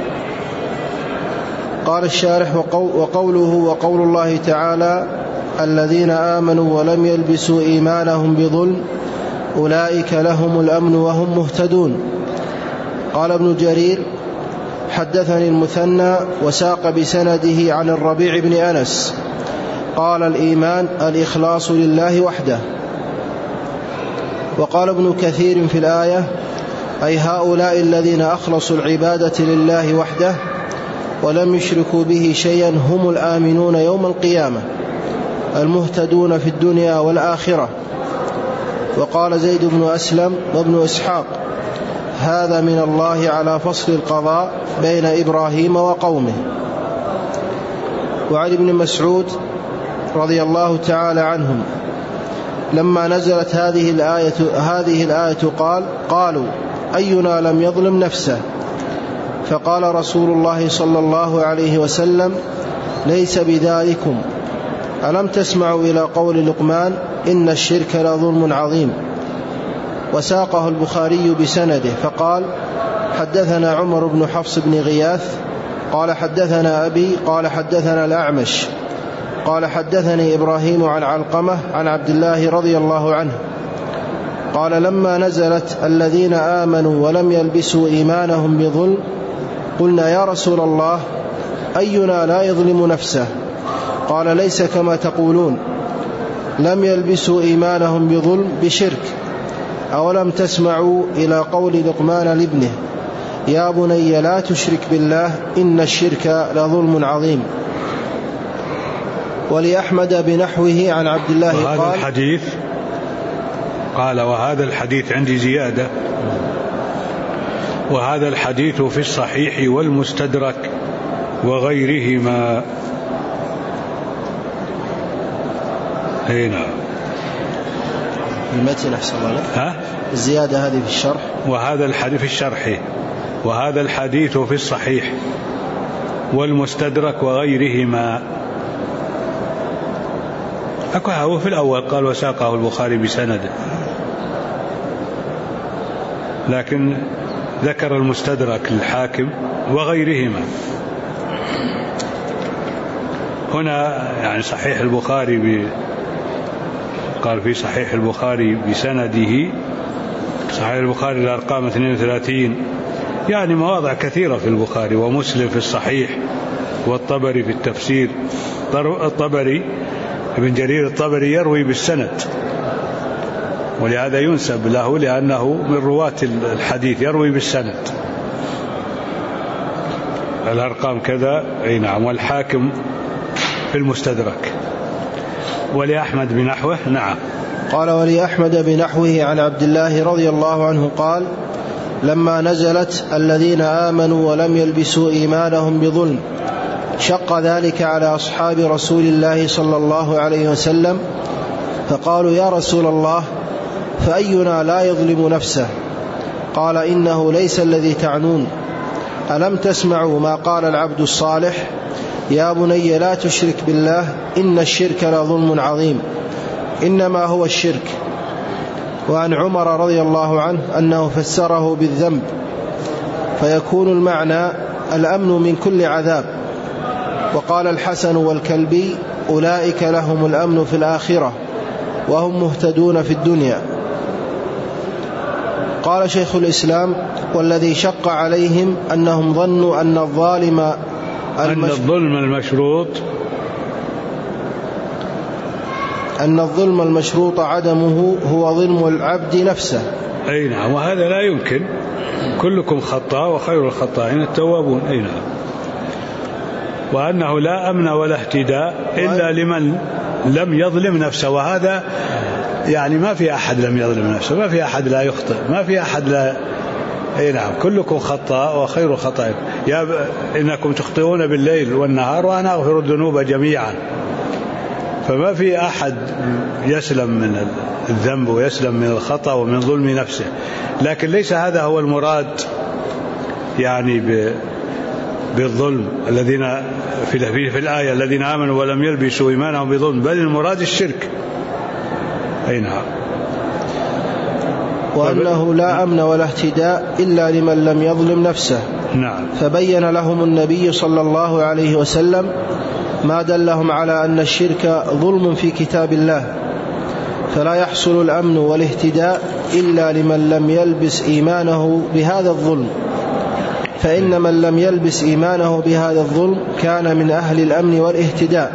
B: قال الشارح: وقوله وقول الله تعالى: الذين آمنوا ولم يلبسوا إيمانهم بظلم أولئك لهم الأمن وهم مهتدون. قال ابن جرير: حدثني المثنى وساق بسنده عن الربيع بن أنس قال: الإيمان الإخلاص لله وحده. وقال ابن كثير في الآية: أي هؤلاء الذين أخلصوا العبادة لله وحده ولم يشركوا به شيئا هم الآمنون يوم القيامة المهتدون في الدنيا والآخرة. وقال زيد بن أسلم وابن إسحاق: هذا من الله على فصل القضاء بين إبراهيم وقومه. وعن ابن مسعود رضي الله تعالى عنهم لما نزلت هذه الآية قالوا: أينا لم يظلم نفسه؟ فقال رسول الله صلى الله عليه وسلم: ليس بذلكم، ألم تسمعوا إلى قول لقمان: إن الشرك لظلم عظيم. وساقه البخاري بسنده فقال: حدثنا عمر بن حفص بن غياث قال: حدثنا أبي قال: حدثنا الأعمش قال: حدثني إبراهيم عن علقمة عن عبد الله رضي الله عنه قال: لما نزلت الذين آمنوا ولم يلبسوا إيمانهم بظلم قلنا: يا رسول الله، أينا لا يظلم نفسه؟ قال: ليس كما تقولون، لم يلبسوا إيمانهم بظلم بشرك. أولم تسمعوا إلى قول لقمان لابنه: يا بني لا تشرك بالله إن الشرك لظلم عظيم. ولأحمد بنحوه عن عبد الله
A: قال: وهذا الحديث عندي زيادة: وهذا الحديث في الصحيح والمستدرك وغيرهما. هنا
B: المتن أحسن الله. الزيادة هذه في الشرح.
A: وهذا الحديث في الشرح، وهذا الحديث في الصحيح والمستدرك وغيرهما. هو في الأول قال وساقه البخاري بسنده، لكن ذكر المستدرك للحاكم وغيرهما. هنا يعني صحيح البخاري قال في صحيح البخاري بسنده، صحيح البخاري الأرقام 32، يعني مواضع كثيرة في البخاري، ومسلم في الصحيح، والطبري في التفسير. الطبري ابن جرير الطبري يروي بالسند، ولهذا ينسب له لأنه من رواة الحديث، يروي بالسند. الأرقام كذا، أي نعم. والحاكم في المستدرك. ولأحمد بنحوه. نعم.
B: قال ولأحمد بنحوه عن عبد الله رضي الله عنه قال لما نزلت الذين آمنوا ولم يلبسوا إيمانهم بظلم شق ذلك على أصحاب رسول الله صلى الله عليه وسلم، فقالوا يا رسول الله فأينا لا يظلم نفسه؟ قال إنه ليس الذي تعنون. ألم تسمعوا ما قال العبد الصالح يا بني لا تشرك بالله إن الشرك لظلم عظيم، إنما هو الشرك. وعن عمر رضي الله عنه أنه فسره بالذنب، فيكون المعنى الأمن من كل عذاب. وقال الحسن والكلبي أولئك لهم الأمن في الآخرة وهم مهتدون في الدنيا. قال شيخ الإسلام والذي شق عليهم أنهم ظنوا أن الظالم أن الظلم المشروط عدمه هو ظلم العبد نفسه.
A: أي نعم، وهذا لا يمكن. كلكم خطاء وخير الخطائين التوابون. أي نعم. وأنه لا أمن ولا اهتداء إلا لمن لم يظلم نفسه، وهذا يعني ما في أحد لم يظلم نفسه، ما في أحد لا يخطئ، ما في أحد لا. أي نعم، كلكم خطاء وخير الخطائين إنكم تخطئون بالليل والنهار وأنا أغفر الذنوب جميعا. فما في أحد يسلم من الذنب ويسلم من الخطأ ومن ظلم نفسه. لكن ليس هذا هو المراد يعني بالظلم الذين في الآية الذين آمنوا ولم يلبسوا إيمانهم بظلم، بل المراد الشرك. أي نعم.
B: وأنه لا أمن ولا اهتداء إلا لمن لم يظلم نفسه.
A: نعم.
B: فبين لهم النبي صلى الله عليه وسلم ما دلهم على أن الشرك ظلم في كتاب الله، فلا يحصل الأمن والاهتداء إلا لمن لم يلبس إيمانه بهذا الظلم، فإن من لم يلبس إيمانه بهذا الظلم كان من أهل الأمن والاهتداء،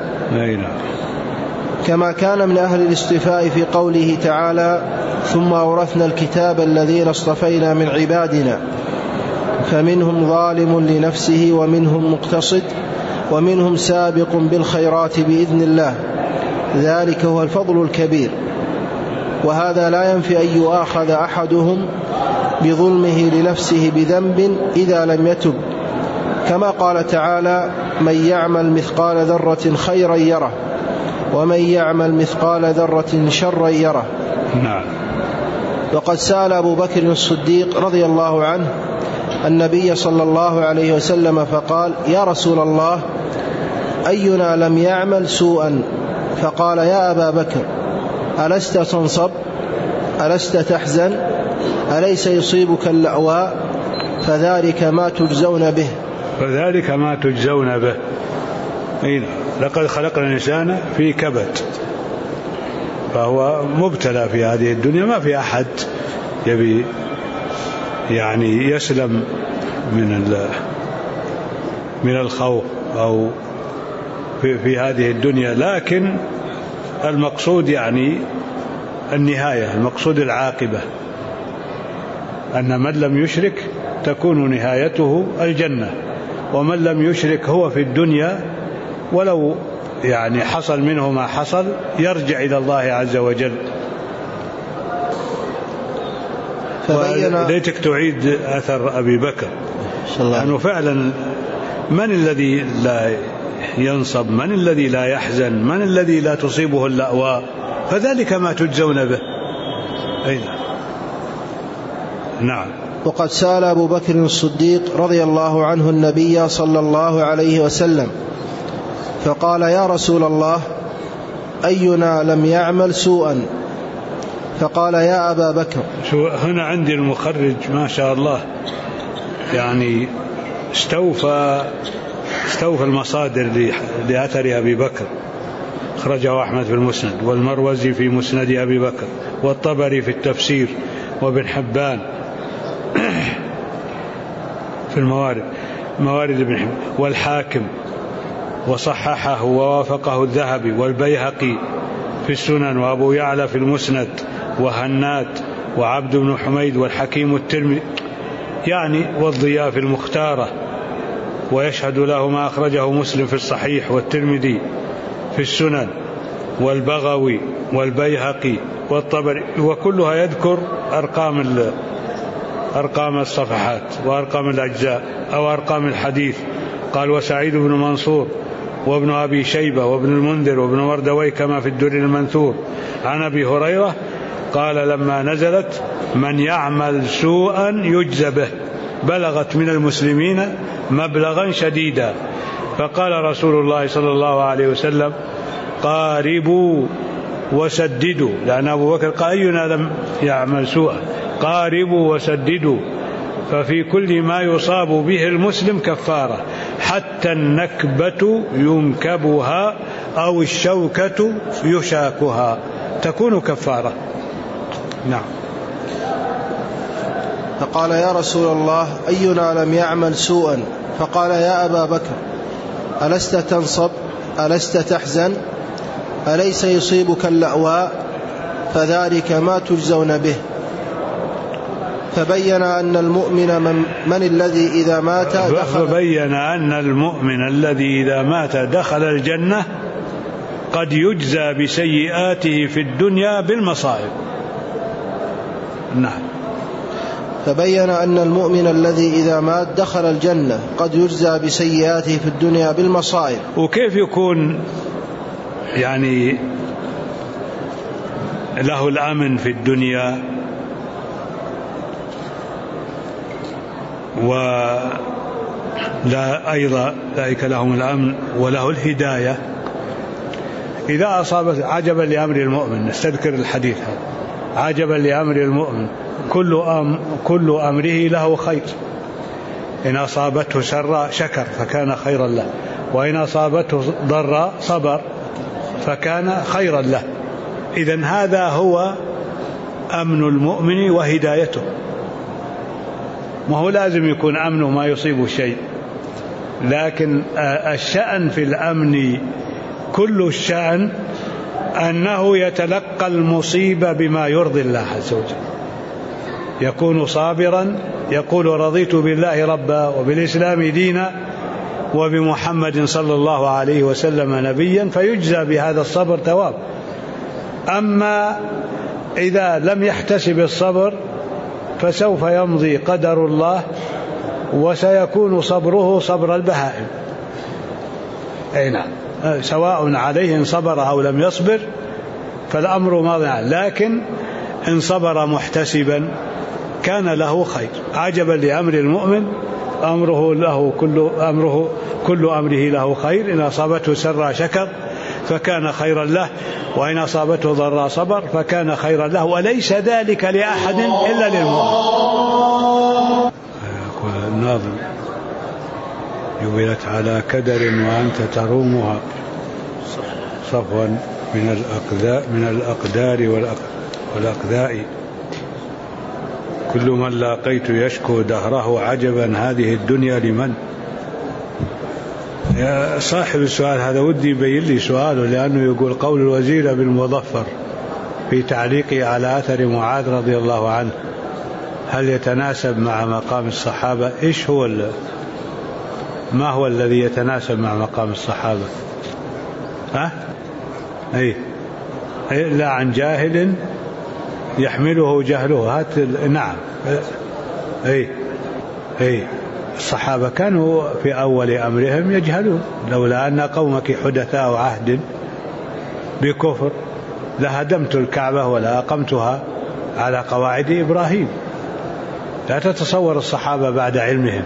B: كما كان من أهل الاصطفاء في قوله تعالى ثم أورثنا الكتاب الذين اصطفينا من عبادنا فمنهم ظالم لنفسه ومنهم مقتصد ومنهم سابق بالخيرات بإذن الله، ذلك هو الفضل الكبير. وهذا لا ينفي أن يؤاخذ أحدهم بظلمه لنفسه بذنب إذا لم يتب، كما قال تعالى من يعمل مثقال ذرة خيرا يره ومن يعمل مثقال ذرة شرا يره.
A: نعم.
B: وقد سأل أبو بكر الصديق رضي الله عنه النبي صلى الله عليه وسلم فقال يا رسول الله أينا لم يعمل سوءا؟ فقال يا أبا بكر ألست تنصب؟ ألست تحزن؟ أليس يصيبك اللأواء؟ فذلك ما تجزون به.
A: فذلك ما تجزون به. لقد خلقنا الإنسان في كبد، فهو مبتلى في هذه الدنيا. ما في أحد يبي يعني يسلم من الخوف أو في هذه الدنيا، لكن المقصود يعني النهاية، المقصود العاقبة، أن من لم يشرك تكون نهايته الجنة، ومن لم يشرك هو في الدنيا ولو يعني حصل منه ما حصل يرجع إلى الله عز وجل. ليتك تعيد أثر أبي بكر، لأنه فعلا من الذي لا ينصب؟ من الذي لا يحزن؟ من الذي لا تصيبه اللأواء؟ فذلك ما تجزون به. أين؟ نعم.
B: وقد سأل أبو بكر الصديق رضي الله عنه النبي صلى الله عليه وسلم فقال: يا رسول الله، أينا لم يعمل سوءا؟ فقال: يا أبا بكر.
A: هنا عندي المخرج ما شاء الله يعني استوفى المصادر لأثر أبي بكر. أخرجه أحمد في المسند، والمروزي في مسند أبي بكر، والطبري في التفسير، وابن حبان في موارد ابن حبان، والحاكم وصححه ووافقه الذهبي، والبيهقي في السنن، وأبو يعلى في المسند، وهناد، وعبد بن حميد، والحكيم الترمذي يعني، والضياء في المختارة، ويشهد له ما أخرجه مسلم في الصحيح، والترمذي في السنن، والبغوي، والبيهقي، والطبري، وكلها يذكر أرقام الصفحات وأرقام الأجزاء أو أرقام الحديث. قال: وسعيد بن منصور، وابن أبي شيبة، وابن المنذر، وابن مردوي كما في الدر المنثور، عن أبي هريرة قال: لما نزلت من يعمل سوءا يجزى به، بلغت من المسلمين مبلغا شديدا، فقال رسول الله صلى الله عليه وسلم: قاربوا وسددوا، لأن أبو بكر قال: أينا لم يعمل سوءا؟ قاربوا وسددوا، ففي كل ما يصاب به المسلم كفارة، حتى النكبة ينكبها أو الشوكة يشاكها تكون كفارة. نعم.
B: فقال: يا رسول الله، أينا لم يعمل سوءا؟ فقال: يا أبا بكر، ألست تنصب؟ ألست تحزن؟ أليس يصيبك اللأواء؟ فذلك ما تجزون به. فبين أن المؤمن من الذي إذا مات
A: فبين أن المؤمن الذي إذا مات دخل الجنة قد يجزى بسيئاته في الدنيا بالمصائب. نعم.
B: فبين أن المؤمن الذي إذا مات دخل الجنة قد يجزى بسيئاته في الدنيا بالمصائب.
A: وكيف يكون يعني له الأمن في الدنيا ولا أيضا ذلك لهم الأمن وله الهداية إذا أصابت؟ عجبا لأمر المؤمن، نستذكر الحديث هذا، عجبا لأمر المؤمن، كل أمره له خير، إن أصابته سراء شكر فكان خيرا له، وإن أصابته ضراء صبر فكان خيرا له. إذن هذا هو أمن المؤمن وهدايته. ما هو لازم يكون أمنه ما يصيب شيء، لكن الشأن في الأمن كل الشأن أنه يتلقى المصيبة بما يرضي الله عز وجل، يكون صابرا، يقول: رضيت بالله ربا وبالإسلام دينا وبمحمد صلى الله عليه وسلم نبيا، فيجزى بهذا الصبر ثواب. أما إذا لم يحتسب الصبر فسوف يمضي قدر الله وسيكون صبره صبر البهائم. أي نعم، سواء عليه إن صبر أو لم يصبر فالأمر ماضي، لكن إن صبر محتسبا كان له خير. عجبا لأمر المؤمن، كل أمره له خير، إن أصابته سراء شكر فكان خيرا له، وإن أصابته ضراء صبر فكان خيرا له، وليس ذلك لأحد إلا للمؤمن. يقول الناظم: جبلت على كدر وأنت ترومها صفوا من الأقدار والأقداء، كل من لاقيت يشكو دهره عجبا هذه الدنيا لمن. يا صاحب السؤال هذا ودي يبين لي سؤاله، لأنه يقول: قول الوزير بن المظفر في تعليقه على أثر معاذ رضي الله عنه هل يتناسب مع مقام الصحابة؟ إيش هو ما هو الذي يتناسب مع مقام الصحابة؟ لا عن جاهل يحمله جهله. نعم. الصحابة كانوا في أول أمرهم يجهلون، لولا أن قومك حدثاء عهد بكفر لهدمت الكعبة ولا أقمتها على قواعد إبراهيم. لا تتصور الصحابة بعد علمهم،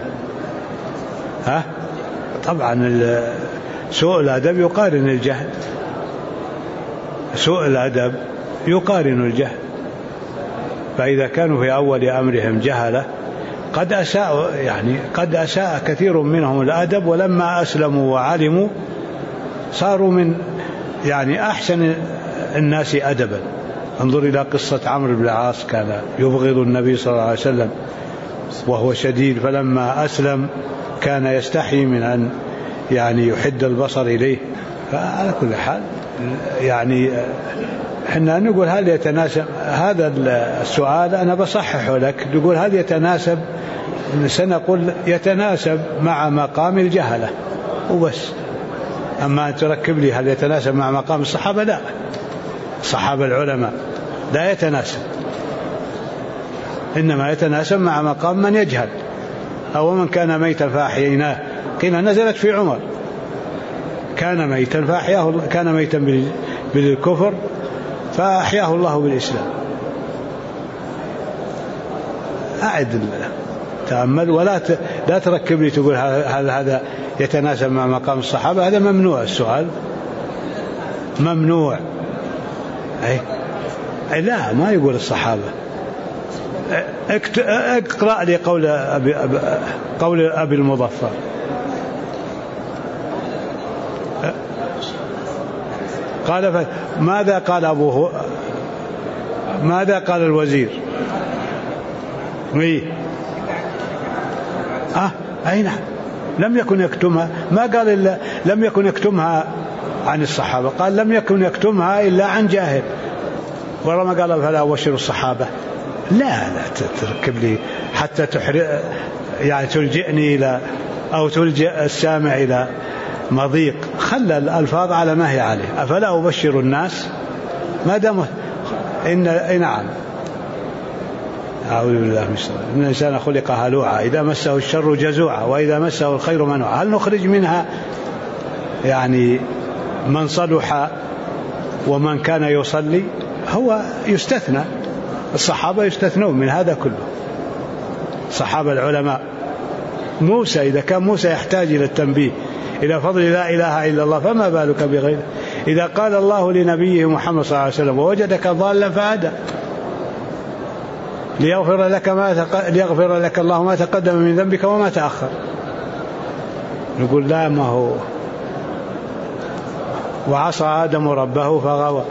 A: طبعا سوء الأدب يقارن الجهل، سوء الأدب يقارن الجهل. فإذا كانوا في أول أمرهم جهلة قد أساء كثير منهم الأدب، ولما أسلموا وعلموا صاروا من أحسن الناس أدبا. انظر إلى قصة عمرو بن العاص، كان يبغض النبي صلى الله عليه وسلم وهو شديد، فلما أسلم كان يستحي من أن يحد البصر إليه. فعلى كل حال احنا نقول هل يتناسب هذا السؤال؟ أنا بصححه لك، نقول هل يتناسب؟ سنقول يتناسب مع مقام الجهلة وبس. أما أن تركب لي هل يتناسب مع مقام الصحابة، لا، الصحابة العلماء لا يتناسب، إنما يتناسب مع مقام من يجهل. أو من كان ميتا فأحييناه، قيل نزلت في عمر، كان ميتا فأحياه، كان ميتا بالكفر فأحياه الله بالإسلام. أعد تأمل ولا لا تركب لي تقول هل هذا يتناسب مع مقام الصحابة. هذا ممنوع، السؤال ممنوع. أي لا، ما يقول الصحابة. اقرأ لي قول أبي المظفر. قال ماذا قال أبوه؟ ماذا قال الوزير؟ أي نعم، لم يكن يكتمها. ما قال إلا لم يكن يكتمها عن الصحابة، قال لم يكن يكتمها إلا عن جاهل. ورما قال فلا أبشر الصحابة. لا تركب لي حتى تحرق تلجئني إلى أو تلجئ السامع إلى مضيق. خلى الألفاظ على ما هي عليه. أفلا أبشر الناس ما دام نعم. أعوذ بالله من الشيطان. إن الإنسان خلق هلوعا إذا مسه الشر جزوعا وإذا مسه الخير منوعا. هل نخرج منها من صلح ومن كان يصلي؟ هو يستثنى، الصحابة يستثنون من هذا كله، الصحابة العلماء. موسى، إذا كان موسى يحتاج إلى التنبيه إلى فضل لا إله إلا الله، فما بالك بغيره؟ إذا قال الله لنبيه محمد صلى الله عليه وسلم ووجدك ضالا فهدى ليغفر لك الله ما تقدم من ذنبك وما تأخر. نقول لا، ما هو وعصى آدم ربه فغوى.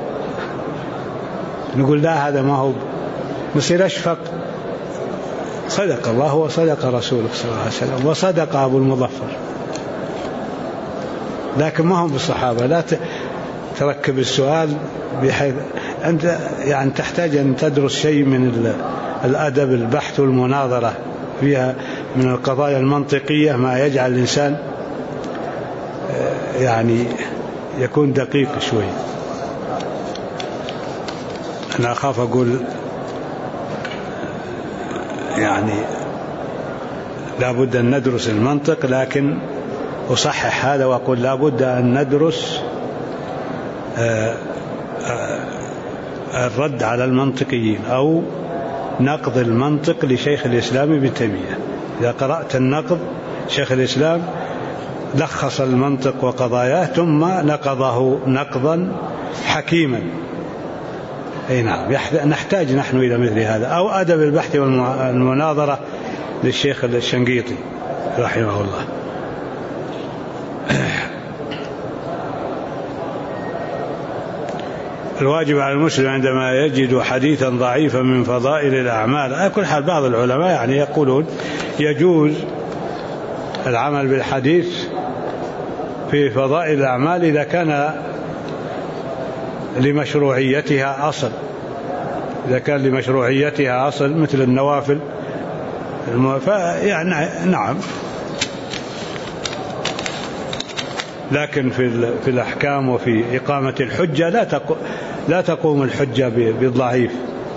A: نقول لا، هذا ما هو. نصير أشفق. صدق الله وصدق رسوله صلى الله عليه وسلم وصدق أبو المظفر، لكن ما هم بالصحابة. لا تركب السؤال بحيث أنت تحتاج أن تدرس شيء من الأدب، البحث والمناظرة فيها من القضايا المنطقية، ما يجعل الإنسان يكون دقيق شوي. أنا أخاف أقول لا بد أن ندرس المنطق، لكن أصحح هذا وأقول لا بد أن ندرس الرد على المنطقيين أو نقض المنطق لشيخ الإسلام ابن تيمية. إذا قرأت النقض، شيخ الإسلام لخص المنطق وقضاياه ثم نقضه نقضا حكيما. أي نعم، نحتاج نحن إلى مثل هذا، أو أدب البحث والمناظرة للشيخ الشنقيطي رحمه الله. الواجب على المسلم عندما يجد حديثا ضعيفا من فضائل الأعمال، على كل حال بعض العلماء يقولون يجوز العمل بالحديث في فضائل الأعمال إذا كان لمشروعيتها أصل، إذا كان لمشروعيتها أصل مثل النوافل نعم. لكن في الأحكام وفي إقامة الحجة لا تقوم الحجة بالضعيف.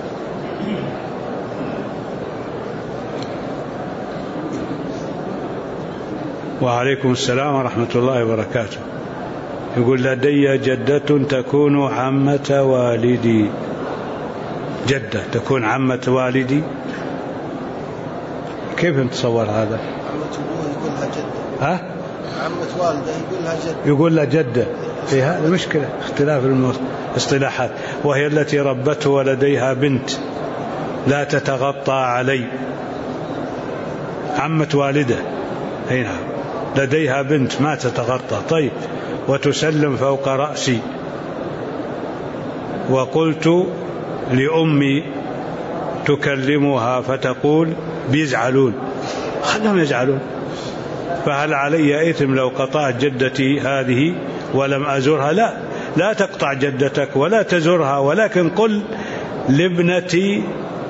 A: وعليكم السلام ورحمة الله وبركاته. يقول لدي جدة تكون عمة والدي. جدة تكون عمة والدي؟ كيف نتصور هذا؟
B: عمة أبوه يقولها جدة.
A: ها؟
B: عمة والده يقولها جدة.
A: يقول له جدة. في هذا مشكلة، اختلاف الاصطلاحات. وهي التي ربته ولديها بنت لا تتغطى علي، عمة والده هنا لديها بنت ما تتغطى. طيب، وتسلم فوق رأسي. وقلت لأمي تكلمها فتقول بيزعلون، خلهم يزعلون، فهل علي إثم لو قطعت جدتي هذه ولم أزرها؟ لا تقطع جدتك ولا تزرها، ولكن قل لابنتي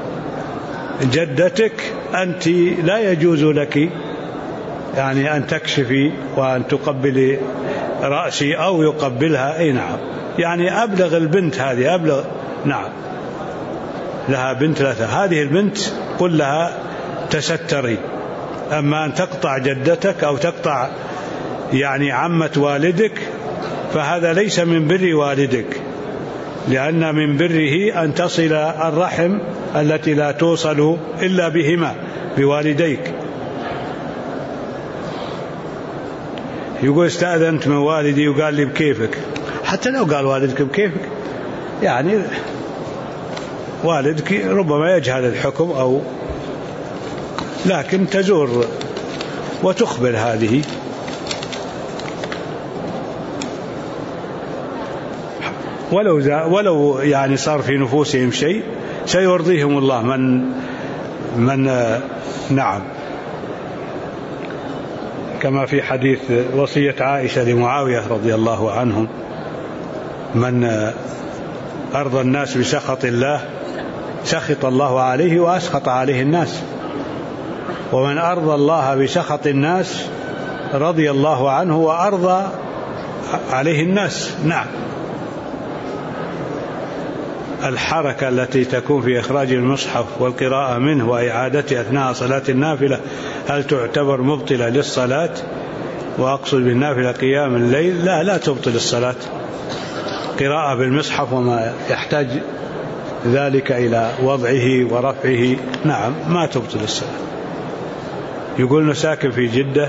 A: جدتك أنت لا يجوز لك يعني أن تكشفي وأن تقبلي رأسي أو يقبلها. أي نعم، يعني أبلغ البنت هذه، أبلغ. نعم، لها بنت هذه البنت قل لها تستري. أما أن تقطع جدتك أو تقطع يعني عمة والدك فهذا ليس من بر والدك، لأن من بره أن تصل الرحم التي لا توصل إلا بهما، بوالديك. يقول استأذنت من والدي وقال لي بكيفك. حتى لو قال والدك بكيفك يعني والدك ربما يجهل الحكم أو، لكن تزور وتخبر هذه. ولو يعني صار في نفوسهم شيء سيرضيهم الله من نعم، كما في حديث وصية عائشة لمعاوية رضي الله عنهم: من أرضى الناس بسخط الله سخط الله عليه وأسخط عليه الناس، ومن أرضى الله بسخط الناس رضي الله عنه وأرضى عليه الناس. نعم، الحركة التي تكون في إخراج المصحف والقراءة منه وإعادته أثناء صلاة النافلة هل تعتبر مبطلة للصلاة؟ وأقصد بالنافلة قيام الليل. لا تبطل الصلاة. قراءة بالمصحف وما يحتاج ذلك إلى وضعه ورفعه، نعم، ما تبطل الصلاة. يقول إنه ساكن في جدة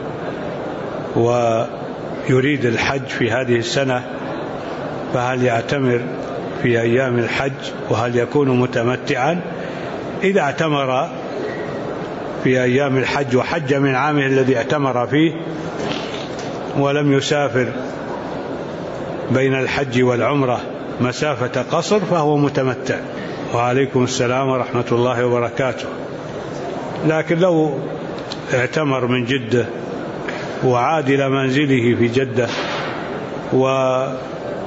A: ويريد الحج في هذه السنة، فهل يعتمر في أيام الحج وهل يكون متمتعا؟ إذا اعتمر في أيام الحج وحج من عامه الذي اعتمر فيه ولم يسافر بين الحج والعمرة مسافة قصر فهو متمتع. وعليكم السلام ورحمة الله وبركاته. لكن لو اعتمر من جدة وعاد إلى منزله في جدة وأهل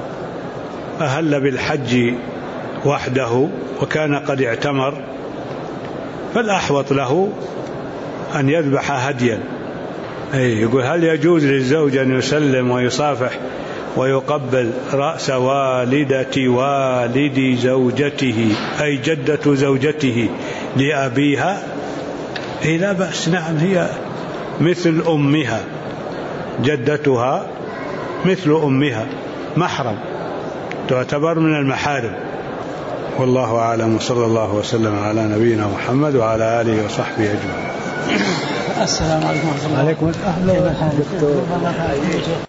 A: بالحج وحده وكان قد اعتمر، فالأحوط له أن يذبح هديا. يقول هل يجوز للزوج أن يسلم ويصافح ويقبل رأس والدة والد زوجته أي جدة زوجته لأبيها؟ لا بأس، نعم، هي مثل أمها، جدتها مثل أمها، محرم، تعتبر من المحارم. والله أعلم، وصلى الله وسلم على نبينا محمد وعلى آله وصحبه أجمعين.
C: السلام عليكم ورحمة الله.
A: عليكم السلام.